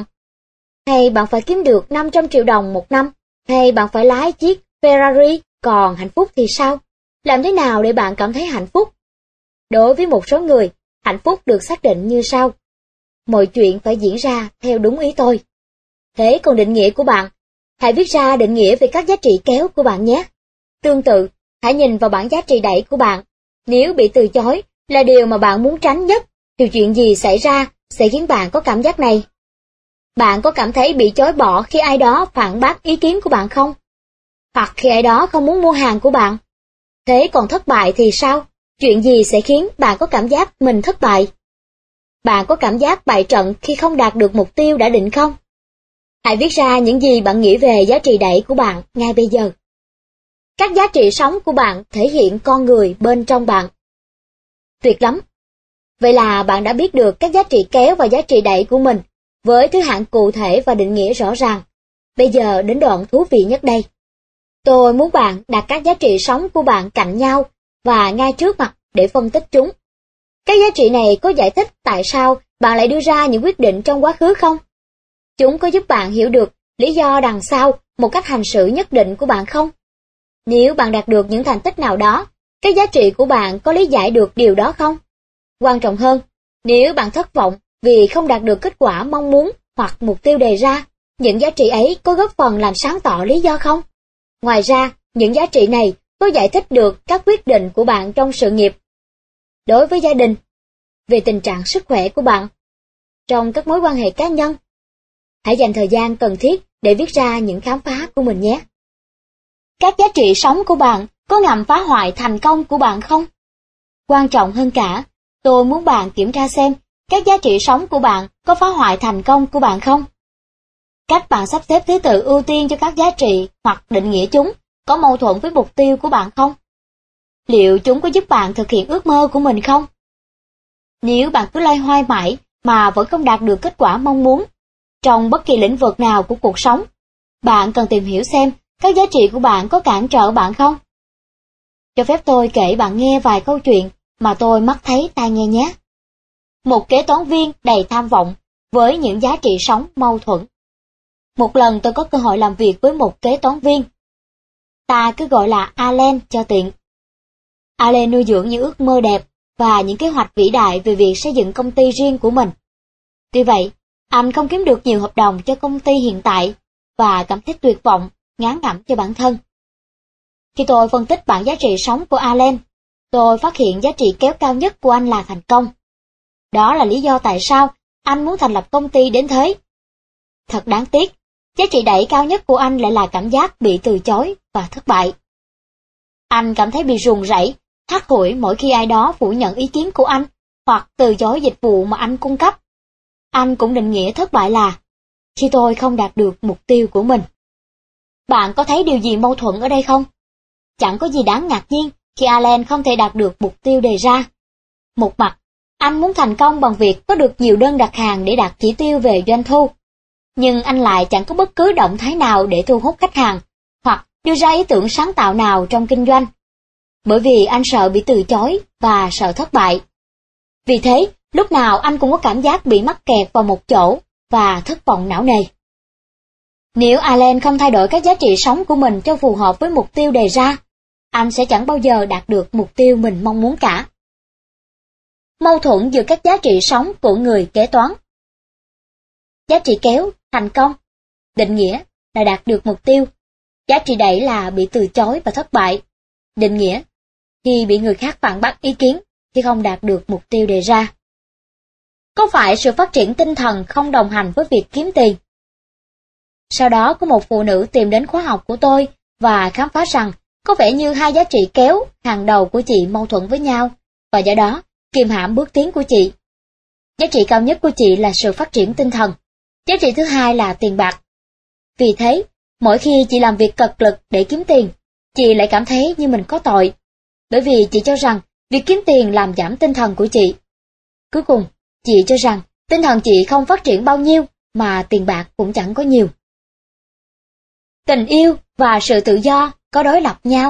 Hay bạn phải kiếm được 500 triệu đồng một năm? Hay bạn phải lái chiếc Ferrari? Còn hạnh phúc thì sao? Làm thế nào để bạn cảm thấy hạnh phúc? Đối với một số người, hạnh phúc được xác định như sau. Mọi chuyện phải diễn ra theo đúng ý tôi. Thế còn định nghĩa của bạn? Hãy viết ra định nghĩa về các giá trị kéo của bạn nhé. Tương tự, hãy nhìn vào bảng giá trị đẩy của bạn. Nếu bị từ chối là điều mà bạn muốn tránh nhất, thì chuyện gì xảy ra sẽ khiến bạn có cảm giác này? Bạn có cảm thấy bị chối bỏ khi ai đó phản bác ý kiến của bạn không? Hoặc khi ai đó không muốn mua hàng của bạn? Thế còn thất bại thì sao? Chuyện gì sẽ khiến bạn có cảm giác mình thất bại? Bạn có cảm giác bại trận khi không đạt được mục tiêu đã định không? Hãy viết ra những gì bạn nghĩ về giá trị đẩy của bạn ngay bây giờ. Các giá trị sống của bạn thể hiện con người bên trong bạn. Tuyệt lắm! Vậy là bạn đã biết được các giá trị kéo và giá trị đẩy của mình, với thứ hạng cụ thể và định nghĩa rõ ràng. Bây giờ đến đoạn thú vị nhất đây. Tôi muốn bạn đặt các giá trị sống của bạn cạnh nhau và ngay trước mặt để phân tích chúng. Các giá trị này có giải thích tại sao bạn lại đưa ra những quyết định trong quá khứ không? Chúng có giúp bạn hiểu được lý do đằng sau một cách hành xử nhất định của bạn không? Nếu bạn đạt được những thành tích nào đó, các giá trị của bạn có lý giải được điều đó không? Quan trọng hơn, nếu bạn thất vọng vì không đạt được kết quả mong muốn hoặc mục tiêu đề ra, những giá trị ấy có góp phần làm sáng tỏ lý do không? Ngoài ra, những giá trị này có giải thích được các quyết định của bạn trong sự nghiệp, đối với gia đình, về tình trạng sức khỏe của bạn, trong các mối quan hệ cá nhân. Hãy dành thời gian cần thiết để viết ra những khám phá của mình nhé. Các giá trị sống của bạn có ngầm phá hoại thành công của bạn không? Quan trọng hơn cả, tôi muốn bạn kiểm tra xem các giá trị sống của bạn có phá hoại thành công của bạn không? Cách bạn sắp xếp thứ tự ưu tiên cho các giá trị hoặc định nghĩa chúng có mâu thuẫn với mục tiêu của bạn không? Liệu chúng có giúp bạn thực hiện ước mơ của mình không? Nếu bạn cứ loay hoay mãi mà vẫn không đạt được kết quả mong muốn, trong bất kỳ lĩnh vực nào của cuộc sống, bạn cần tìm hiểu xem các giá trị của bạn có cản trở bạn không? Cho phép tôi kể bạn nghe vài câu chuyện mà tôi mắt thấy tai nghe nhé. Một kế toán viên đầy tham vọng với những giá trị sống mâu thuẫn. Một lần tôi có cơ hội làm việc với một kế toán viên. Ta cứ gọi là Allen cho tiện. Allen nuôi dưỡng những ước mơ đẹp và những kế hoạch vĩ đại về việc xây dựng công ty riêng của mình. Tuy vậy, anh không kiếm được nhiều hợp đồng cho công ty hiện tại và cảm thấy tuyệt vọng, ngán ngẩm cho bản thân. Khi tôi phân tích bảng giá trị sống của Allen, tôi phát hiện giá trị kéo cao nhất của anh là thành công. Đó là lý do tại sao anh muốn thành lập công ty đến thế. Thật đáng tiếc, giá trị đẩy cao nhất của anh lại là cảm giác bị từ chối và thất bại. Anh cảm thấy bị ruồng rẫy, hắt hủi mỗi khi ai đó phủ nhận ý kiến của anh hoặc từ chối dịch vụ mà anh cung cấp. Anh cũng định nghĩa thất bại là khi tôi không đạt được mục tiêu của mình. Bạn có thấy điều gì mâu thuẫn ở đây không? Chẳng có gì đáng ngạc nhiên khi Allen không thể đạt được mục tiêu đề ra. Một mặt, anh muốn thành công bằng việc có được nhiều đơn đặt hàng để đạt chỉ tiêu về doanh thu. Nhưng anh lại chẳng có bất cứ động thái nào để thu hút khách hàng, hoặc đưa ra ý tưởng sáng tạo nào trong kinh doanh. Bởi vì anh sợ bị từ chối và sợ thất bại. Vì thế, lúc nào anh cũng có cảm giác bị mắc kẹt vào một chỗ và thất vọng não nề. Nếu Allen không thay đổi các giá trị sống của mình cho phù hợp với mục tiêu đề ra, anh sẽ chẳng bao giờ đạt được mục tiêu mình mong muốn cả. Mâu thuẫn giữa các giá trị sống của người kế toán. Giá trị kéo, thành công, định nghĩa là đạt được mục tiêu. Giá trị đẩy là bị từ chối và thất bại. Định nghĩa, khi bị người khác phản bác ý kiến khi không đạt được mục tiêu đề ra. Có phải sự phát triển tinh thần không đồng hành với việc kiếm tiền? Sau đó có một phụ nữ tìm đến khóa học của tôi và khám phá rằng có vẻ như hai giá trị kéo hàng đầu của chị mâu thuẫn với nhau, và do đó kiềm hãm bước tiến của chị. Giá trị cao nhất của chị là sự phát triển tinh thần. Giá trị thứ hai là tiền bạc. Vì thế, mỗi khi chị làm việc cật lực để kiếm tiền, chị lại cảm thấy như mình có tội. Bởi vì chị cho rằng việc kiếm tiền làm giảm tinh thần của chị. Cuối cùng, chị cho rằng tinh thần chị không phát triển bao nhiêu mà tiền bạc cũng chẳng có nhiều. Tình yêu và sự tự do có đối lập nhau.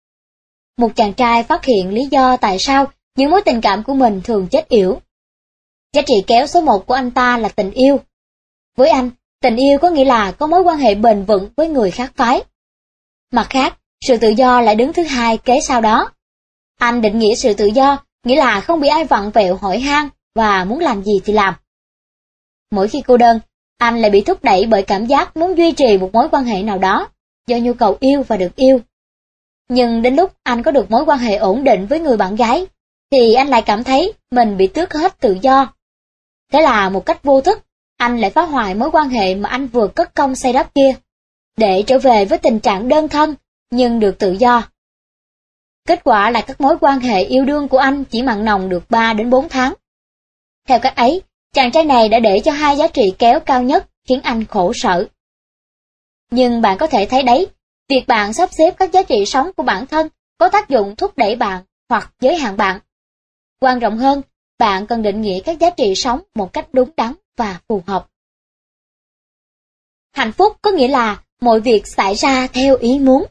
Một chàng trai phát hiện lý do tại sao những mối tình cảm của mình thường chết yểu. Giá trị kéo số 1 của anh ta là tình yêu. Với anh, tình yêu có nghĩa là có mối quan hệ bền vững với người khác phái. Mặt khác, sự tự do lại đứng thứ hai kế sau đó. Anh định nghĩa sự tự do nghĩa là không bị ai vặn vẹo hỏi han và muốn làm gì thì làm. Mỗi khi cô đơn, anh lại bị thúc đẩy bởi cảm giác muốn duy trì một mối quan hệ nào đó, do nhu cầu yêu và được yêu. Nhưng đến lúc anh có được mối quan hệ ổn định với người bạn gái, thì anh lại cảm thấy mình bị tước hết tự do. Thế là một cách vô thức, anh lại phá hoại mối quan hệ mà anh vừa cất công xây đắp kia, để trở về với tình trạng đơn thân, nhưng được tự do. Kết quả là các mối quan hệ yêu đương của anh chỉ mặn nồng được 3 đến 4 tháng. Theo cách ấy, chàng trai này đã để cho hai giá trị kéo cao nhất khiến anh khổ sở. Nhưng bạn có thể thấy đấy, việc bạn sắp xếp các giá trị sống của bản thân có tác dụng thúc đẩy bạn hoặc giới hạn bạn. Quan trọng hơn, bạn cần định nghĩa các giá trị sống một cách đúng đắn và phù hợp. Hạnh phúc có nghĩa là mọi việc xảy ra theo ý muốn.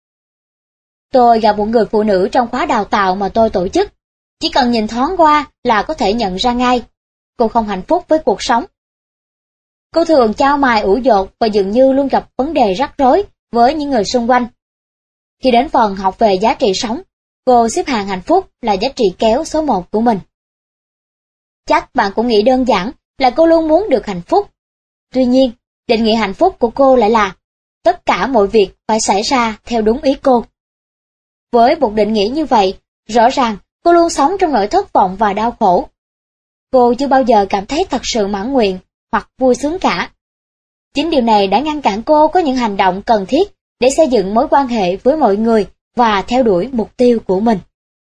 Tôi gặp một người phụ nữ trong khóa đào tạo mà tôi tổ chức. Chỉ cần nhìn thoáng qua là có thể nhận ra ngay, cô không hạnh phúc với cuộc sống. Cô thường chao mài ủ dột và dường như luôn gặp vấn đề rắc rối với những người xung quanh. Khi đến phần học về giá trị sống, cô xếp hạng hạnh phúc là giá trị kéo số 1 của mình. Chắc bạn cũng nghĩ đơn giản là cô luôn muốn được hạnh phúc. Tuy nhiên, định nghĩa hạnh phúc của cô lại là tất cả mọi việc phải xảy ra theo đúng ý cô. Với một định nghĩa như vậy, rõ ràng cô luôn sống trong nỗi thất vọng và đau khổ. Cô chưa bao giờ cảm thấy thật sự mãn nguyện hoặc vui sướng cả. Chính điều này đã ngăn cản cô có những hành động cần thiết để xây dựng mối quan hệ với mọi người và theo đuổi mục tiêu của mình.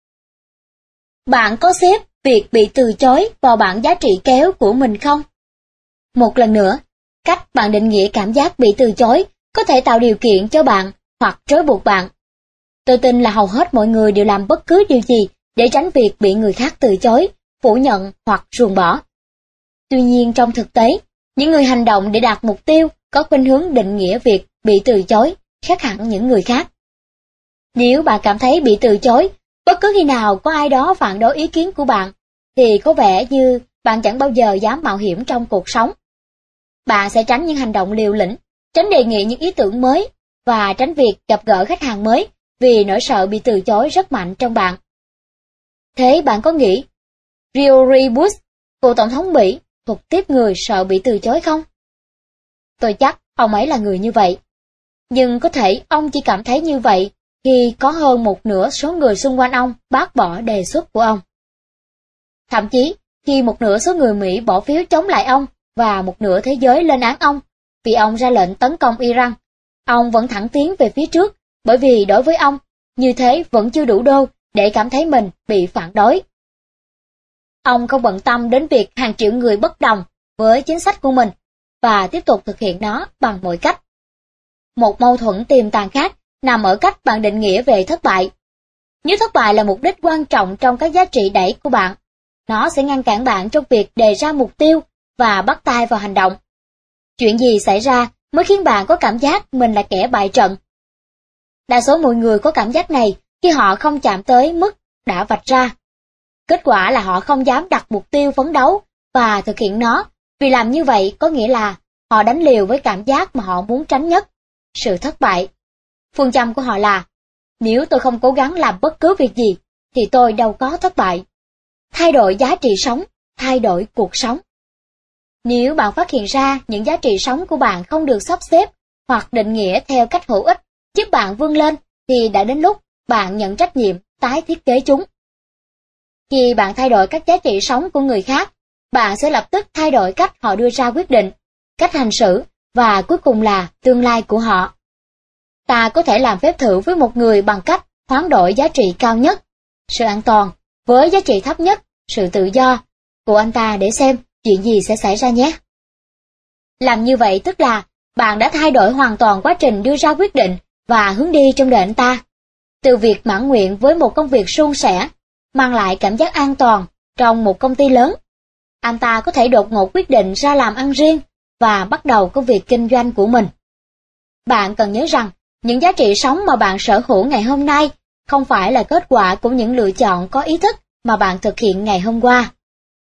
Bạn có xếp việc bị từ chối vào bảng giá trị kéo của mình không? Một lần nữa, cách bạn định nghĩa cảm giác bị từ chối có thể tạo điều kiện cho bạn hoặc trói buộc bạn. Tôi tin là hầu hết mọi người đều làm bất cứ điều gì để tránh việc bị người khác từ chối, phủ nhận hoặc ruồng bỏ. Tuy nhiên trong thực tế, những người hành động để đạt mục tiêu có khuynh hướng định nghĩa việc bị từ chối khác hẳn những người khác. Nếu bạn cảm thấy bị từ chối, bất cứ khi nào có ai đó phản đối ý kiến của bạn, thì có vẻ như bạn chẳng bao giờ dám mạo hiểm trong cuộc sống. Bạn sẽ tránh những hành động liều lĩnh, tránh đề nghị những ý tưởng mới, và tránh việc gặp gỡ khách hàng mới, vì nỗi sợ bị từ chối rất mạnh trong bạn. Thế bạn có nghĩ George Bush, cựu tổng thống Mỹ, thuộc tiếp người sợ bị từ chối không? Tôi chắc ông ấy là người như vậy. Nhưng có thể ông chỉ cảm thấy như vậy khi có hơn một nửa số người xung quanh ông bác bỏ đề xuất của ông. Thậm chí, khi một nửa số người Mỹ bỏ phiếu chống lại ông và một nửa thế giới lên án ông vì ông ra lệnh tấn công Iran, ông vẫn thẳng tiến về phía trước, bởi vì đối với ông, như thế vẫn chưa đủ đô để cảm thấy mình bị phản đối. Ông không bận tâm đến việc hàng triệu người bất đồng với chính sách của mình và tiếp tục thực hiện nó bằng mọi cách. Một mâu thuẫn tiềm tàng khác nằm ở cách bạn định nghĩa về thất bại. Nếu thất bại là mục đích quan trọng trong các giá trị đẩy của bạn, nó sẽ ngăn cản bạn trong việc đề ra mục tiêu và bắt tay vào hành động. Chuyện gì xảy ra mới khiến bạn có cảm giác mình là kẻ bại trận? Đa số mọi người có cảm giác này khi họ không chạm tới mức đã vạch ra. Kết quả là họ không dám đặt mục tiêu phấn đấu và thực hiện nó, vì làm như vậy có nghĩa là họ đánh liều với cảm giác mà họ muốn tránh nhất, sự thất bại. Phương châm của họ là, nếu tôi không cố gắng làm bất cứ việc gì, thì tôi đâu có thất bại. Thay đổi giá trị sống, thay đổi cuộc sống. Nếu bạn phát hiện ra những giá trị sống của bạn không được sắp xếp hoặc định nghĩa theo cách hữu ích, giúp bạn vươn lên, thì đã đến lúc bạn nhận trách nhiệm tái thiết kế chúng. Khi bạn thay đổi các giá trị sống của người khác, bạn sẽ lập tức thay đổi cách họ đưa ra quyết định, cách hành xử và cuối cùng là tương lai của họ. Ta có thể làm phép thử với một người bằng cách hoán đổi giá trị cao nhất, sự an toàn, với giá trị thấp nhất, sự tự do, của anh ta để xem chuyện gì sẽ xảy ra nhé. Làm như vậy tức là bạn đã thay đổi hoàn toàn quá trình đưa ra quyết định và hướng đi trong đời anh ta. Từ việc mãn nguyện với một công việc suôn sẻ, mang lại cảm giác an toàn trong một công ty lớn, anh ta có thể đột ngột quyết định ra làm ăn riêng và bắt đầu công việc kinh doanh của mình. Bạn cần nhớ rằng, những giá trị sống mà bạn sở hữu ngày hôm nay không phải là kết quả của những lựa chọn có ý thức mà bạn thực hiện ngày hôm qua.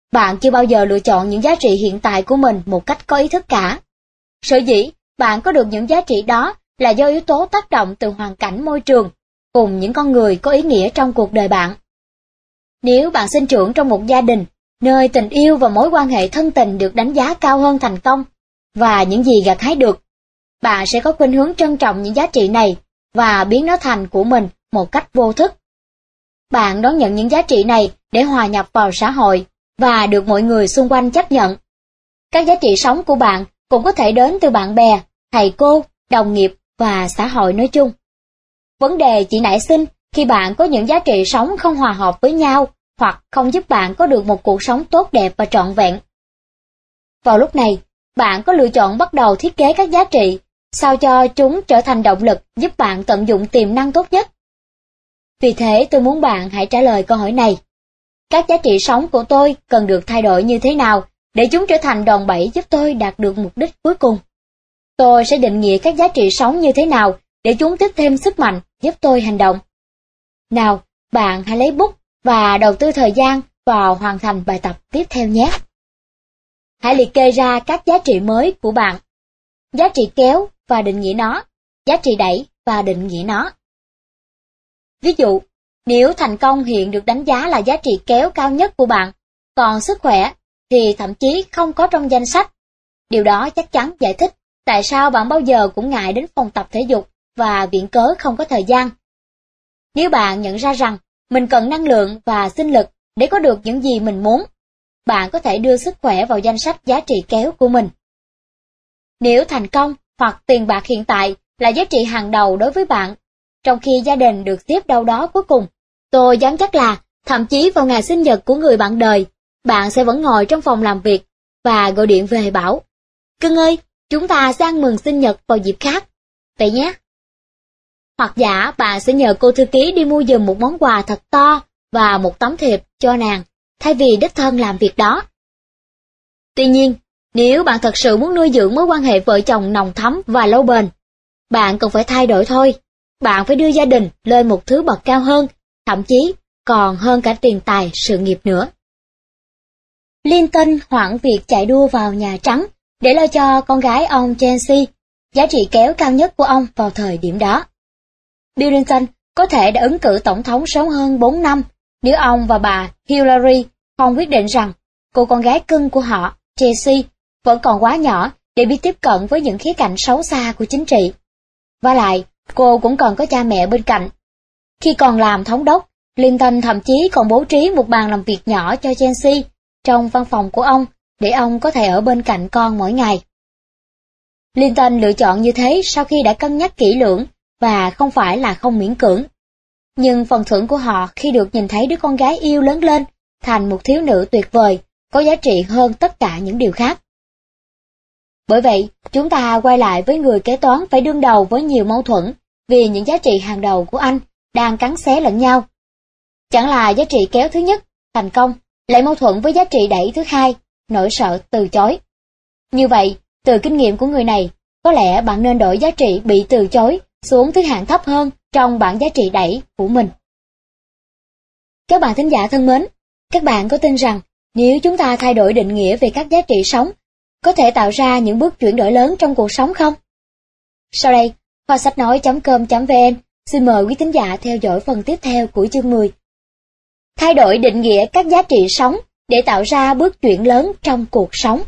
Bạn chưa bao giờ lựa chọn những giá trị hiện tại của mình một cách có ý thức cả. Sở dĩ bạn có được những giá trị đó là do yếu tố tác động từ hoàn cảnh môi trường, cùng những con người có ý nghĩa trong cuộc đời bạn. Nếu bạn sinh trưởng trong một gia đình, nơi tình yêu và mối quan hệ thân tình được đánh giá cao hơn thành công, và những gì gặt hái được, bạn sẽ có khuynh hướng trân trọng những giá trị này và biến nó thành của mình một cách vô thức. Bạn đón nhận những giá trị này để hòa nhập vào xã hội và được mọi người xung quanh chấp nhận. Các giá trị sống của bạn cũng có thể đến từ bạn bè, thầy cô, đồng nghiệp và xã hội nói chung. Vấn đề chỉ nảy sinh khi bạn có những giá trị sống không hòa hợp với nhau hoặc không giúp bạn có được một cuộc sống tốt đẹp và trọn vẹn. Vào lúc này, bạn có lựa chọn bắt đầu thiết kế các giá trị sao cho chúng trở thành động lực giúp bạn tận dụng tiềm năng tốt nhất. Vì thế tôi muốn bạn hãy trả lời câu hỏi này. Các giá trị sống của tôi cần được thay đổi như thế nào để chúng trở thành đòn bẩy giúp tôi đạt được mục đích cuối cùng? Tôi sẽ định nghĩa các giá trị sống như thế nào để chúng tiếp thêm sức mạnh giúp tôi hành động. Nào, bạn hãy lấy bút và đầu tư thời gian vào hoàn thành bài tập tiếp theo nhé. Hãy liệt kê ra các giá trị mới của bạn. Giá trị kéo và định nghĩa nó, giá trị đẩy và định nghĩa nó. Ví dụ, nếu thành công hiện được đánh giá là giá trị kéo cao nhất của bạn, còn sức khỏe thì thậm chí không có trong danh sách. Điều đó chắc chắn giải thích tại sao bạn bao giờ cũng ngại đến phòng tập thể dục và viện cớ không có thời gian. Nếu bạn nhận ra rằng mình cần năng lượng và sinh lực để có được những gì mình muốn, bạn có thể đưa sức khỏe vào danh sách giá trị kéo của mình. Nếu thành công hoặc tiền bạc hiện tại là giá trị hàng đầu đối với bạn, trong khi gia đình được xếp đâu đó cuối cùng, tôi dám chắc là thậm chí vào ngày sinh nhật của người bạn đời, bạn sẽ vẫn ngồi trong phòng làm việc và gọi điện về bảo: "Cưng ơi, chúng ta sẽ ăn mừng sinh nhật vào dịp khác, vậy nhé." Hoặc giả bạn sẽ nhờ cô thư ký đi mua giùm một món quà thật to và một tấm thiệp cho nàng, thay vì đích thân làm việc đó. Tuy nhiên, nếu bạn thật sự muốn nuôi dưỡng mối quan hệ vợ chồng nồng thắm và lâu bền, bạn cần phải thay đổi thôi. Bạn phải đưa gia đình lên một thứ bậc cao hơn, thậm chí còn hơn cả tiền tài sự nghiệp nữa. Lincoln hoãn việc chạy đua vào Nhà Trắng để lo cho con gái ông Chelsea, giá trị kéo cao nhất của ông vào thời điểm đó. Bill Clinton có thể đã ứng cử tổng thống sớm hơn 4 năm nếu ông và bà Hillary không quyết định rằng cô con gái cưng của họ, Chelsea, vẫn còn quá nhỏ để biết tiếp cận với những khía cạnh xấu xa của chính trị. Và lại, cô cũng còn có cha mẹ bên cạnh. Khi còn làm thống đốc, Lincoln thậm chí còn bố trí một bàn làm việc nhỏ cho Chelsea trong văn phòng của ông để ông có thể ở bên cạnh con mỗi ngày. Lincoln lựa chọn như thế sau khi đã cân nhắc kỹ lưỡng và không phải là không miễn cưỡng. Nhưng phần thưởng của họ khi được nhìn thấy đứa con gái yêu lớn lên thành một thiếu nữ tuyệt vời, có giá trị hơn tất cả những điều khác. Bởi vậy, chúng ta quay lại với người kế toán phải đương đầu với nhiều mâu thuẫn vì những giá trị hàng đầu của anh đang cắn xé lẫn nhau. Chẳng là giá trị kéo thứ nhất, thành công, lại mâu thuẫn với giá trị đẩy thứ hai, nỗi sợ từ chối. Như vậy, từ kinh nghiệm của người này, có lẽ bạn nên đổi giá trị bị từ chối xuống thứ hạng thấp hơn trong bảng giá trị đẩy của mình. Các bạn thính giả thân mến, các bạn có tin rằng nếu chúng ta thay đổi định nghĩa về các giá trị sống, có thể tạo ra những bước chuyển đổi lớn trong cuộc sống không? Sau đây, Kho sách nói.com.vn xin mời quý thính giả theo dõi phần tiếp theo của chương 10. Thay đổi định nghĩa các giá trị sống để tạo ra bước chuyển lớn trong cuộc sống.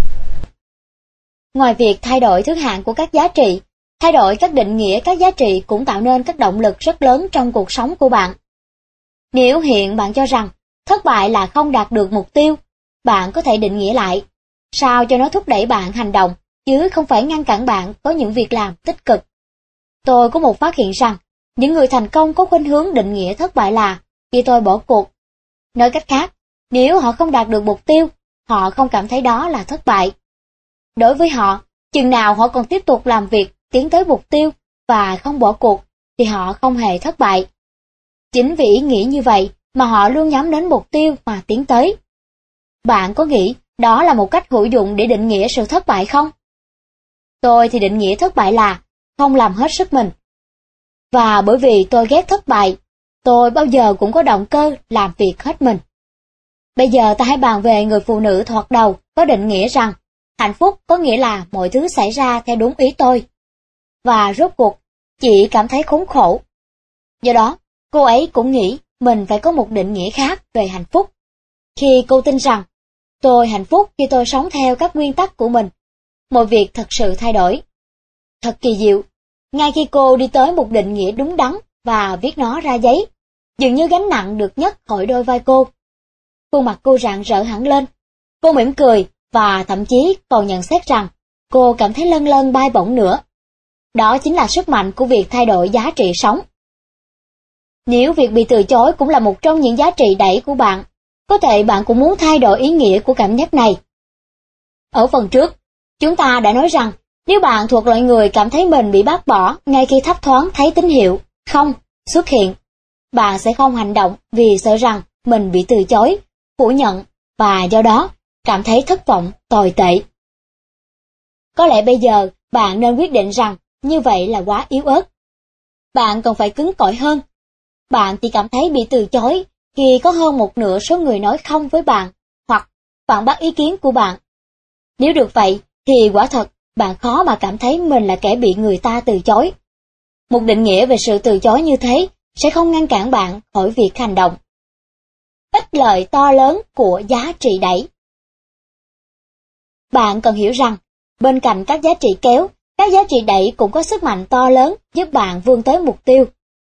Ngoài việc thay đổi thứ hạng của các giá trị, thay đổi các định nghĩa các giá trị cũng tạo nên các động lực rất lớn trong cuộc sống của bạn. Nếu hiện bạn cho rằng thất bại là không đạt được mục tiêu, bạn có thể định nghĩa lại, sao cho nó thúc đẩy bạn hành động, chứ không phải ngăn cản bạn có những việc làm tích cực. Tôi có một phát hiện rằng, những người thành công có khuynh hướng định nghĩa thất bại là khi tôi bỏ cuộc. Nói cách khác, nếu họ không đạt được mục tiêu, họ không cảm thấy đó là thất bại. Đối với họ, chừng nào họ còn tiếp tục làm việc tiến tới mục tiêu và không bỏ cuộc, thì họ không hề thất bại. Chính vì ý nghĩ như vậy mà họ luôn nhắm đến mục tiêu mà tiến tới. Bạn có nghĩ đó là một cách hữu dụng để định nghĩa sự thất bại không? Tôi thì định nghĩa thất bại là không làm hết sức mình. Và bởi vì tôi ghét thất bại, tôi bao giờ cũng có động cơ làm việc hết mình. Bây giờ ta hãy bàn về người phụ nữ thoạt đầu có định nghĩa rằng hạnh phúc có nghĩa là mọi thứ xảy ra theo đúng ý tôi. Và rốt cuộc, chị cảm thấy khốn khổ. Do đó, cô ấy cũng nghĩ mình phải có một định nghĩa khác về hạnh phúc. Khi cô tin rằng, tôi hạnh phúc khi tôi sống theo các nguyên tắc của mình, mọi việc thật sự thay đổi. Thật kỳ diệu, ngay khi cô đi tới một định nghĩa đúng đắn và viết nó ra giấy, dường như gánh nặng được nhấc khỏi đôi vai cô. Khuôn mặt cô rạng rỡ hẳn lên, cô mỉm cười và thậm chí còn nhận xét rằng cô cảm thấy lân lân bay bổng nữa. Đó chính là sức mạnh của việc thay đổi giá trị sống. Nếu việc bị từ chối cũng là một trong những giá trị đẩy của bạn, có thể bạn cũng muốn thay đổi ý nghĩa của cảm giác này. Ở phần trước, chúng ta đã nói rằng nếu bạn thuộc loại người cảm thấy mình bị bác bỏ ngay khi thấp thoáng thấy tín hiệu không xuất hiện, bạn sẽ không hành động vì sợ rằng mình bị từ chối, phủ nhận và do đó cảm thấy thất vọng tồi tệ. Có lẽ bây giờ bạn nên quyết định rằng như vậy là quá yếu ớt. Bạn cần phải cứng cỏi hơn. Bạn chỉ cảm thấy bị từ chối khi có hơn một nửa số người nói không với bạn hoặc phản bác ý kiến của bạn. Nếu được vậy thì quả thật bạn khó mà cảm thấy mình là kẻ bị người ta từ chối. Một định nghĩa về sự từ chối như thế sẽ không ngăn cản bạn khỏi việc hành động. Ích lợi to lớn của giá trị đẩy. Bạn cần hiểu rằng, bên cạnh các giá trị kéo, các giá trị đẩy cũng có sức mạnh to lớn giúp bạn vươn tới mục tiêu.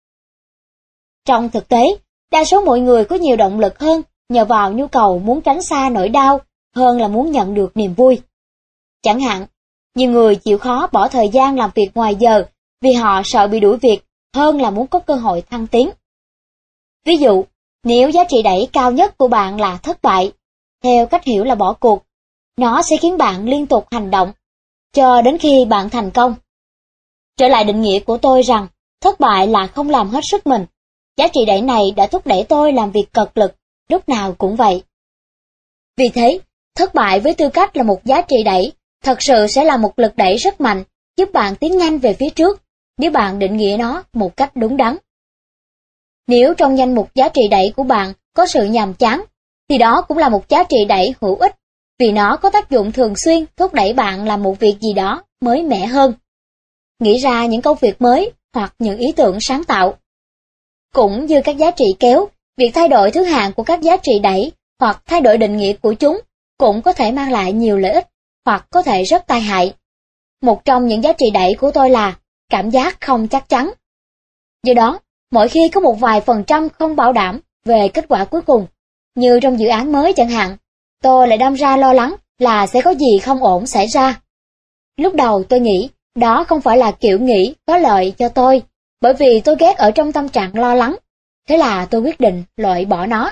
Trong thực tế, đa số mọi người có nhiều động lực hơn nhờ vào nhu cầu muốn tránh xa nỗi đau hơn là muốn nhận được niềm vui. Chẳng hạn, nhiều người chịu khó bỏ thời gian làm việc ngoài giờ vì họ sợ bị đuổi việc hơn là muốn có cơ hội thăng tiến. Ví dụ, nếu giá trị đẩy cao nhất của bạn là thất bại, theo cách hiểu là bỏ cuộc, nó sẽ khiến bạn liên tục hành động, cho đến khi bạn thành công. Trở lại định nghĩa của tôi rằng, thất bại là không làm hết sức mình. Giá trị đẩy này đã thúc đẩy tôi làm việc cật lực, lúc nào cũng vậy. Vì thế, thất bại với tư cách là một giá trị đẩy, thật sự sẽ là một lực đẩy rất mạnh, giúp bạn tiến nhanh về phía trước, nếu bạn định nghĩa nó một cách đúng đắn. Nếu trong danh mục giá trị đẩy của bạn có sự nhàm chán, thì đó cũng là một giá trị đẩy hữu ích, vì nó có tác dụng thường xuyên thúc đẩy bạn làm một việc gì đó mới mẻ hơn. Nghĩ ra những công việc mới hoặc những ý tưởng sáng tạo. Cũng như các giá trị kéo, việc thay đổi thứ hạng của các giá trị đẩy hoặc thay đổi định nghĩa của chúng cũng có thể mang lại nhiều lợi ích hoặc có thể rất tai hại. Một trong những giá trị đẩy của tôi là cảm giác không chắc chắn. Do đó, mỗi khi có một vài % không bảo đảm về kết quả cuối cùng, như trong dự án mới chẳng hạn, tôi lại đâm ra lo lắng là sẽ có gì không ổn xảy ra. Lúc đầu tôi nghĩ đó không phải là kiểu nghĩ có lợi cho tôi, bởi vì tôi ghét ở trong tâm trạng lo lắng, thế là tôi quyết định loại bỏ nó.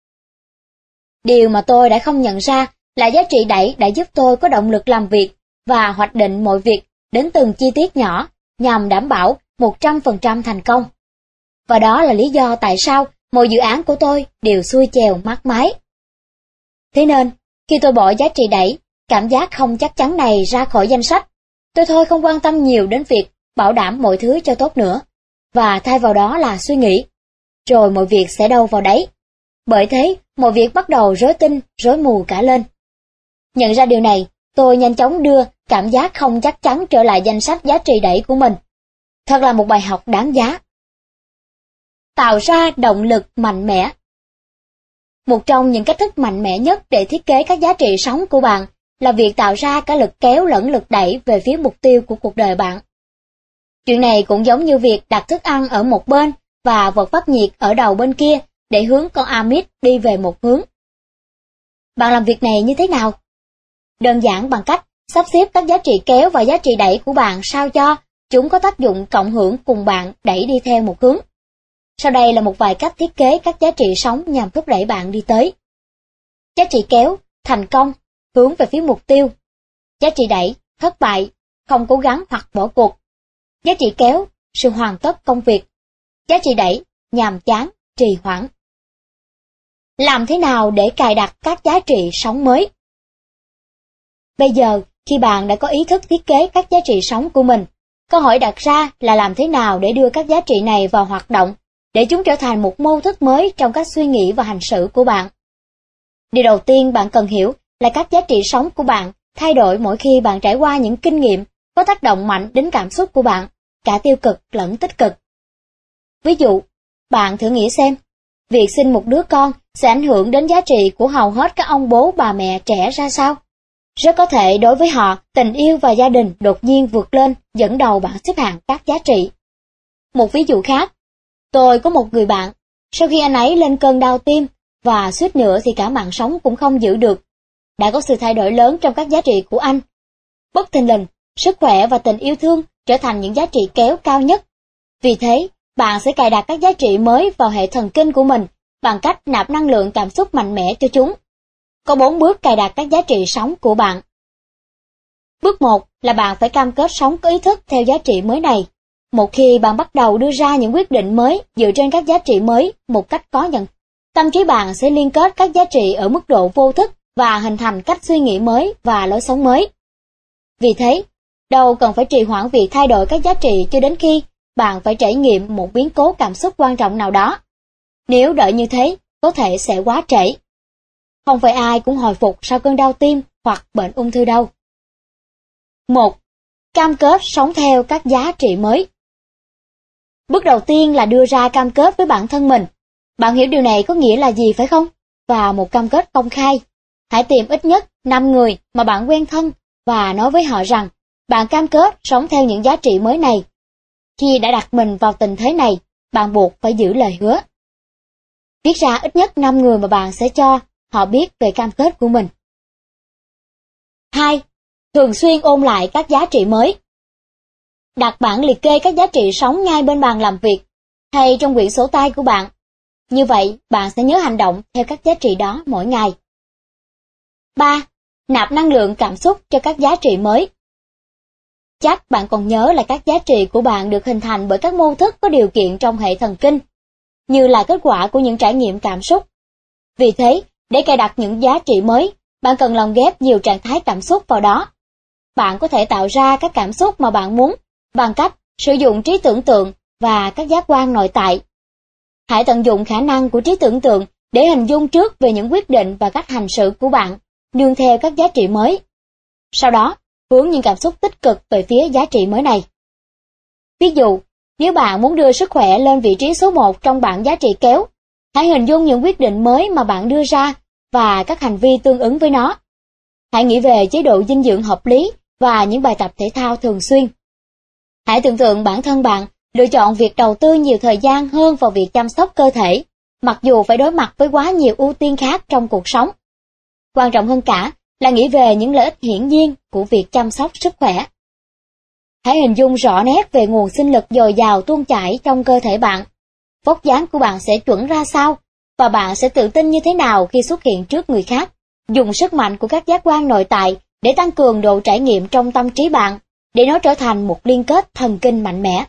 Điều mà tôi đã không nhận ra là giá trị đẩy đã giúp tôi có động lực làm việc và hoạch định mọi việc đến từng chi tiết nhỏ nhằm đảm bảo 100% thành công. Và đó là lý do tại sao mọi dự án của tôi đều xuôi chèo mát mái. Thế nên, khi tôi bỏ giá trị đẩy, cảm giác không chắc chắn này ra khỏi danh sách, tôi thôi không quan tâm nhiều đến việc bảo đảm mọi thứ cho tốt nữa, và thay vào đó là suy nghĩ, rồi mọi việc sẽ đâu vào đấy. Bởi thế, mọi việc bắt đầu rối tinh, rối mù cả lên. Nhận ra điều này, tôi nhanh chóng đưa cảm giác không chắc chắn trở lại danh sách giá trị đẩy của mình. Thật là một bài học đáng giá. Tạo ra động lực mạnh mẽ. Một trong những cách thức mạnh mẽ nhất để thiết kế các giá trị sống của bạn là việc tạo ra cả lực kéo lẫn lực đẩy về phía mục tiêu của cuộc đời bạn. Chuyện này cũng giống như việc đặt thức ăn ở một bên và vật phát nhiệt ở đầu bên kia để hướng con Amit đi về một hướng. Bạn làm việc này như thế nào? Đơn giản bằng cách sắp xếp các giá trị kéo và giá trị đẩy của bạn sao cho chúng có tác dụng cộng hưởng cùng bạn đẩy đi theo một hướng. Sau đây là một vài cách thiết kế các giá trị sống nhằm thúc đẩy bạn đi tới. Giá trị kéo, thành công, hướng về phía mục tiêu. Giá trị đẩy, thất bại, không cố gắng hoặc bỏ cuộc. Giá trị kéo, sự hoàn tất công việc. Giá trị đẩy, nhàm chán, trì hoãn. Làm thế nào để cài đặt các giá trị sống mới? Bây giờ, khi bạn đã có ý thức thiết kế các giá trị sống của mình, câu hỏi đặt ra là làm thế nào để đưa các giá trị này vào hoạt động, để chúng trở thành một mô thức mới trong cách suy nghĩ và hành xử của bạn. Điều đầu tiên bạn cần hiểu là các giá trị sống của bạn thay đổi mỗi khi bạn trải qua những kinh nghiệm có tác động mạnh đến cảm xúc của bạn, cả tiêu cực lẫn tích cực. Ví dụ, bạn thử nghĩ xem, việc sinh một đứa con sẽ ảnh hưởng đến giá trị của hầu hết các ông bố bà mẹ trẻ ra sao? Rất có thể đối với họ, tình yêu và gia đình đột nhiên vượt lên, dẫn đầu bảng xếp hạng các giá trị. Một ví dụ khác, tôi có một người bạn, sau khi anh ấy lên cơn đau tim, và suýt nữa thì cả mạng sống cũng không giữ được, đã có sự thay đổi lớn trong các giá trị của anh. Bất thình lình, sức khỏe và tình yêu thương trở thành những giá trị kéo cao nhất. Vì thế, bạn sẽ cài đặt các giá trị mới vào hệ thần kinh của mình bằng cách nạp năng lượng cảm xúc mạnh mẽ cho chúng. Có 4 bước cài đặt các giá trị sống của bạn. Bước 1 là bạn phải cam kết sống có ý thức theo giá trị mới này. Một khi bạn bắt đầu đưa ra những quyết định mới dựa trên các giá trị mới một cách có nhận, tâm trí bạn sẽ liên kết các giá trị ở mức độ vô thức và hình thành cách suy nghĩ mới và lối sống mới. Vì thế, đâu cần phải trì hoãn việc thay đổi các giá trị cho đến khi bạn phải trải nghiệm một biến cố cảm xúc quan trọng nào đó. Nếu đợi như thế, có thể sẽ quá trễ. Không phải ai cũng hồi phục sau cơn đau tim hoặc bệnh ung thư đâu. 1. Cam kết sống theo các giá trị mới. Bước đầu tiên là đưa ra cam kết với bản thân mình. Bạn hiểu điều này có nghĩa là gì phải không? Và một cam kết công khai. Hãy tìm ít nhất 5 người mà bạn quen thân và nói với họ rằng bạn cam kết sống theo những giá trị mới này. Khi đã đặt mình vào tình thế này, bạn buộc phải giữ lời hứa. Viết ra ít nhất 5 người mà bạn sẽ cho họ biết về cam kết của mình. 2. Thường xuyên ôn lại các giá trị mới. Đặt bảng liệt kê các giá trị sống ngay bên bàn làm việc hay trong quyển sổ tay của bạn. Như vậy, bạn sẽ nhớ hành động theo các giá trị đó mỗi ngày. 3. Nạp năng lượng cảm xúc cho các giá trị mới. Chắc bạn còn nhớ là các giá trị của bạn được hình thành bởi các mô thức có điều kiện trong hệ thần kinh, như là kết quả của những trải nghiệm cảm xúc. Vì thế, để cài đặt những giá trị mới, bạn cần lồng ghép nhiều trạng thái cảm xúc vào đó. Bạn có thể tạo ra các cảm xúc mà bạn muốn bằng cách sử dụng trí tưởng tượng và các giác quan nội tại. Hãy tận dụng khả năng của trí tưởng tượng để hình dung trước về những quyết định và cách hành xử của bạn, nương theo các giá trị mới. Sau đó, hướng những cảm xúc tích cực về phía giá trị mới này. Ví dụ, nếu bạn muốn đưa sức khỏe lên vị trí số 1 trong bảng giá trị kéo, hãy hình dung những quyết định mới mà bạn đưa ra và các hành vi tương ứng với nó. Hãy nghĩ về chế độ dinh dưỡng hợp lý và những bài tập thể thao thường xuyên. Hãy tưởng tượng bản thân bạn lựa chọn việc đầu tư nhiều thời gian hơn vào việc chăm sóc cơ thể, mặc dù phải đối mặt với quá nhiều ưu tiên khác trong cuộc sống. Quan trọng hơn cả là nghĩ về những lợi ích hiển nhiên của việc chăm sóc sức khỏe. Hãy hình dung rõ nét về nguồn sinh lực dồi dào tuôn chảy trong cơ thể bạn. Vóc dáng của bạn sẽ chuẩn ra sao, và bạn sẽ tự tin như thế nào khi xuất hiện trước người khác. Dùng sức mạnh của các giác quan nội tại để tăng cường độ trải nghiệm trong tâm trí bạn, để nó trở thành một liên kết thần kinh mạnh mẽ.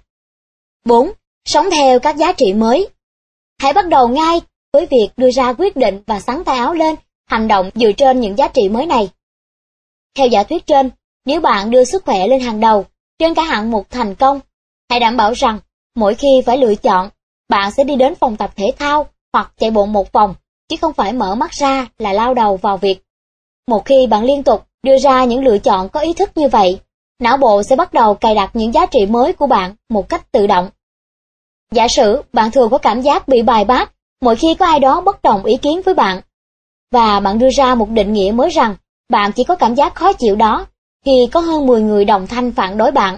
4. Sống theo các giá trị mới. Hãy bắt đầu ngay với việc đưa ra quyết định và xắn tay áo lên, hành động dựa trên những giá trị mới này. Theo giả thuyết trên, nếu bạn đưa sức khỏe lên hàng đầu, trên cả hạng mục thành công, hãy đảm bảo rằng mỗi khi phải lựa chọn, bạn sẽ đi đến phòng tập thể thao hoặc chạy bộ một vòng, chứ không phải mở mắt ra là lao đầu vào việc. Một khi bạn liên tục đưa ra những lựa chọn có ý thức như vậy, não bộ sẽ bắt đầu cài đặt những giá trị mới của bạn một cách tự động. Giả sử bạn thường có cảm giác bị bài bác mỗi khi có ai đó bất đồng ý kiến với bạn, và bạn đưa ra một định nghĩa mới rằng bạn chỉ có cảm giác khó chịu đó khi có hơn 10 người đồng thanh phản đối bạn.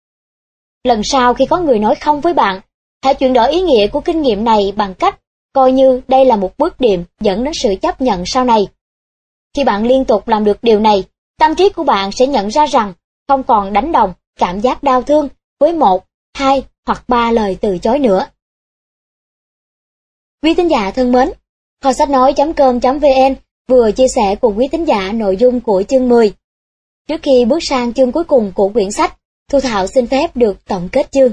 Lần sau khi có người nói không với bạn, hãy chuyển đổi ý nghĩa của kinh nghiệm này bằng cách coi như đây là một bước đệm dẫn đến sự chấp nhận sau này. Khi bạn liên tục làm được điều này, tâm trí của bạn sẽ nhận ra rằng không còn đánh đồng cảm giác đau thương với 1, 2 hoặc 3 lời từ chối nữa. Quý thính giả thân mến, kho sách nói.com.vn vừa chia sẻ cùng quý thính giả nội dung của chương 10. Trước khi bước sang chương cuối cùng của quyển sách, Thu Thảo xin phép được tổng kết chương.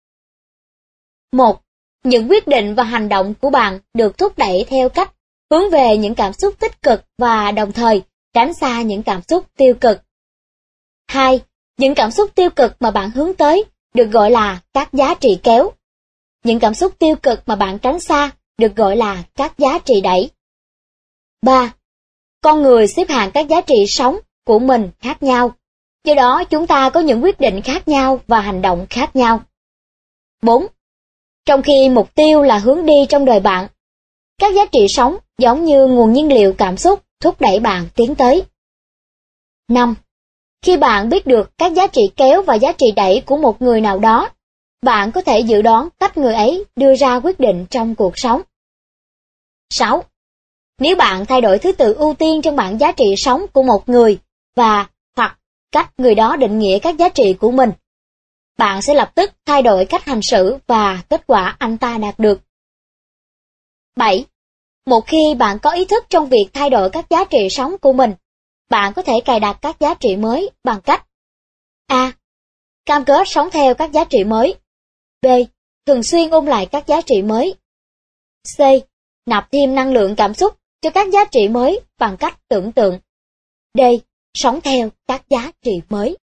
1. Những quyết định và hành động của bạn được thúc đẩy theo cách hướng về những cảm xúc tích cực và đồng thời tránh xa những cảm xúc tiêu cực. 2. Những cảm xúc tiêu cực mà bạn hướng tới được gọi là các giá trị kéo. Những cảm xúc tiêu cực mà bạn tránh xa được gọi là các giá trị đẩy. 3. Con người xếp hạng các giá trị sống của mình khác nhau, do đó chúng ta có những quyết định khác nhau và hành động khác nhau. 4. Trong khi mục tiêu là hướng đi trong đời bạn, các giá trị sống giống như nguồn nhiên liệu cảm xúc thúc đẩy bạn tiến tới. 5. Khi bạn biết được các giá trị kéo và giá trị đẩy của một người nào đó, bạn có thể dự đoán cách người ấy đưa ra quyết định trong cuộc sống. 6. Nếu bạn thay đổi thứ tự ưu tiên trong bảng giá trị sống của một người và hoặc cách người đó định nghĩa các giá trị của mình, bạn sẽ lập tức thay đổi cách hành xử và kết quả anh ta đạt được. 7. Một khi bạn có ý thức trong việc thay đổi các giá trị sống của mình, bạn có thể cài đặt các giá trị mới bằng cách: A. Cam kết sống theo các giá trị mới. B. Thường xuyên ôn lại các giá trị mới. C. Nạp thêm năng lượng cảm xúc cho các giá trị mới bằng cách tưởng tượng. D. Sống theo các giá trị mới.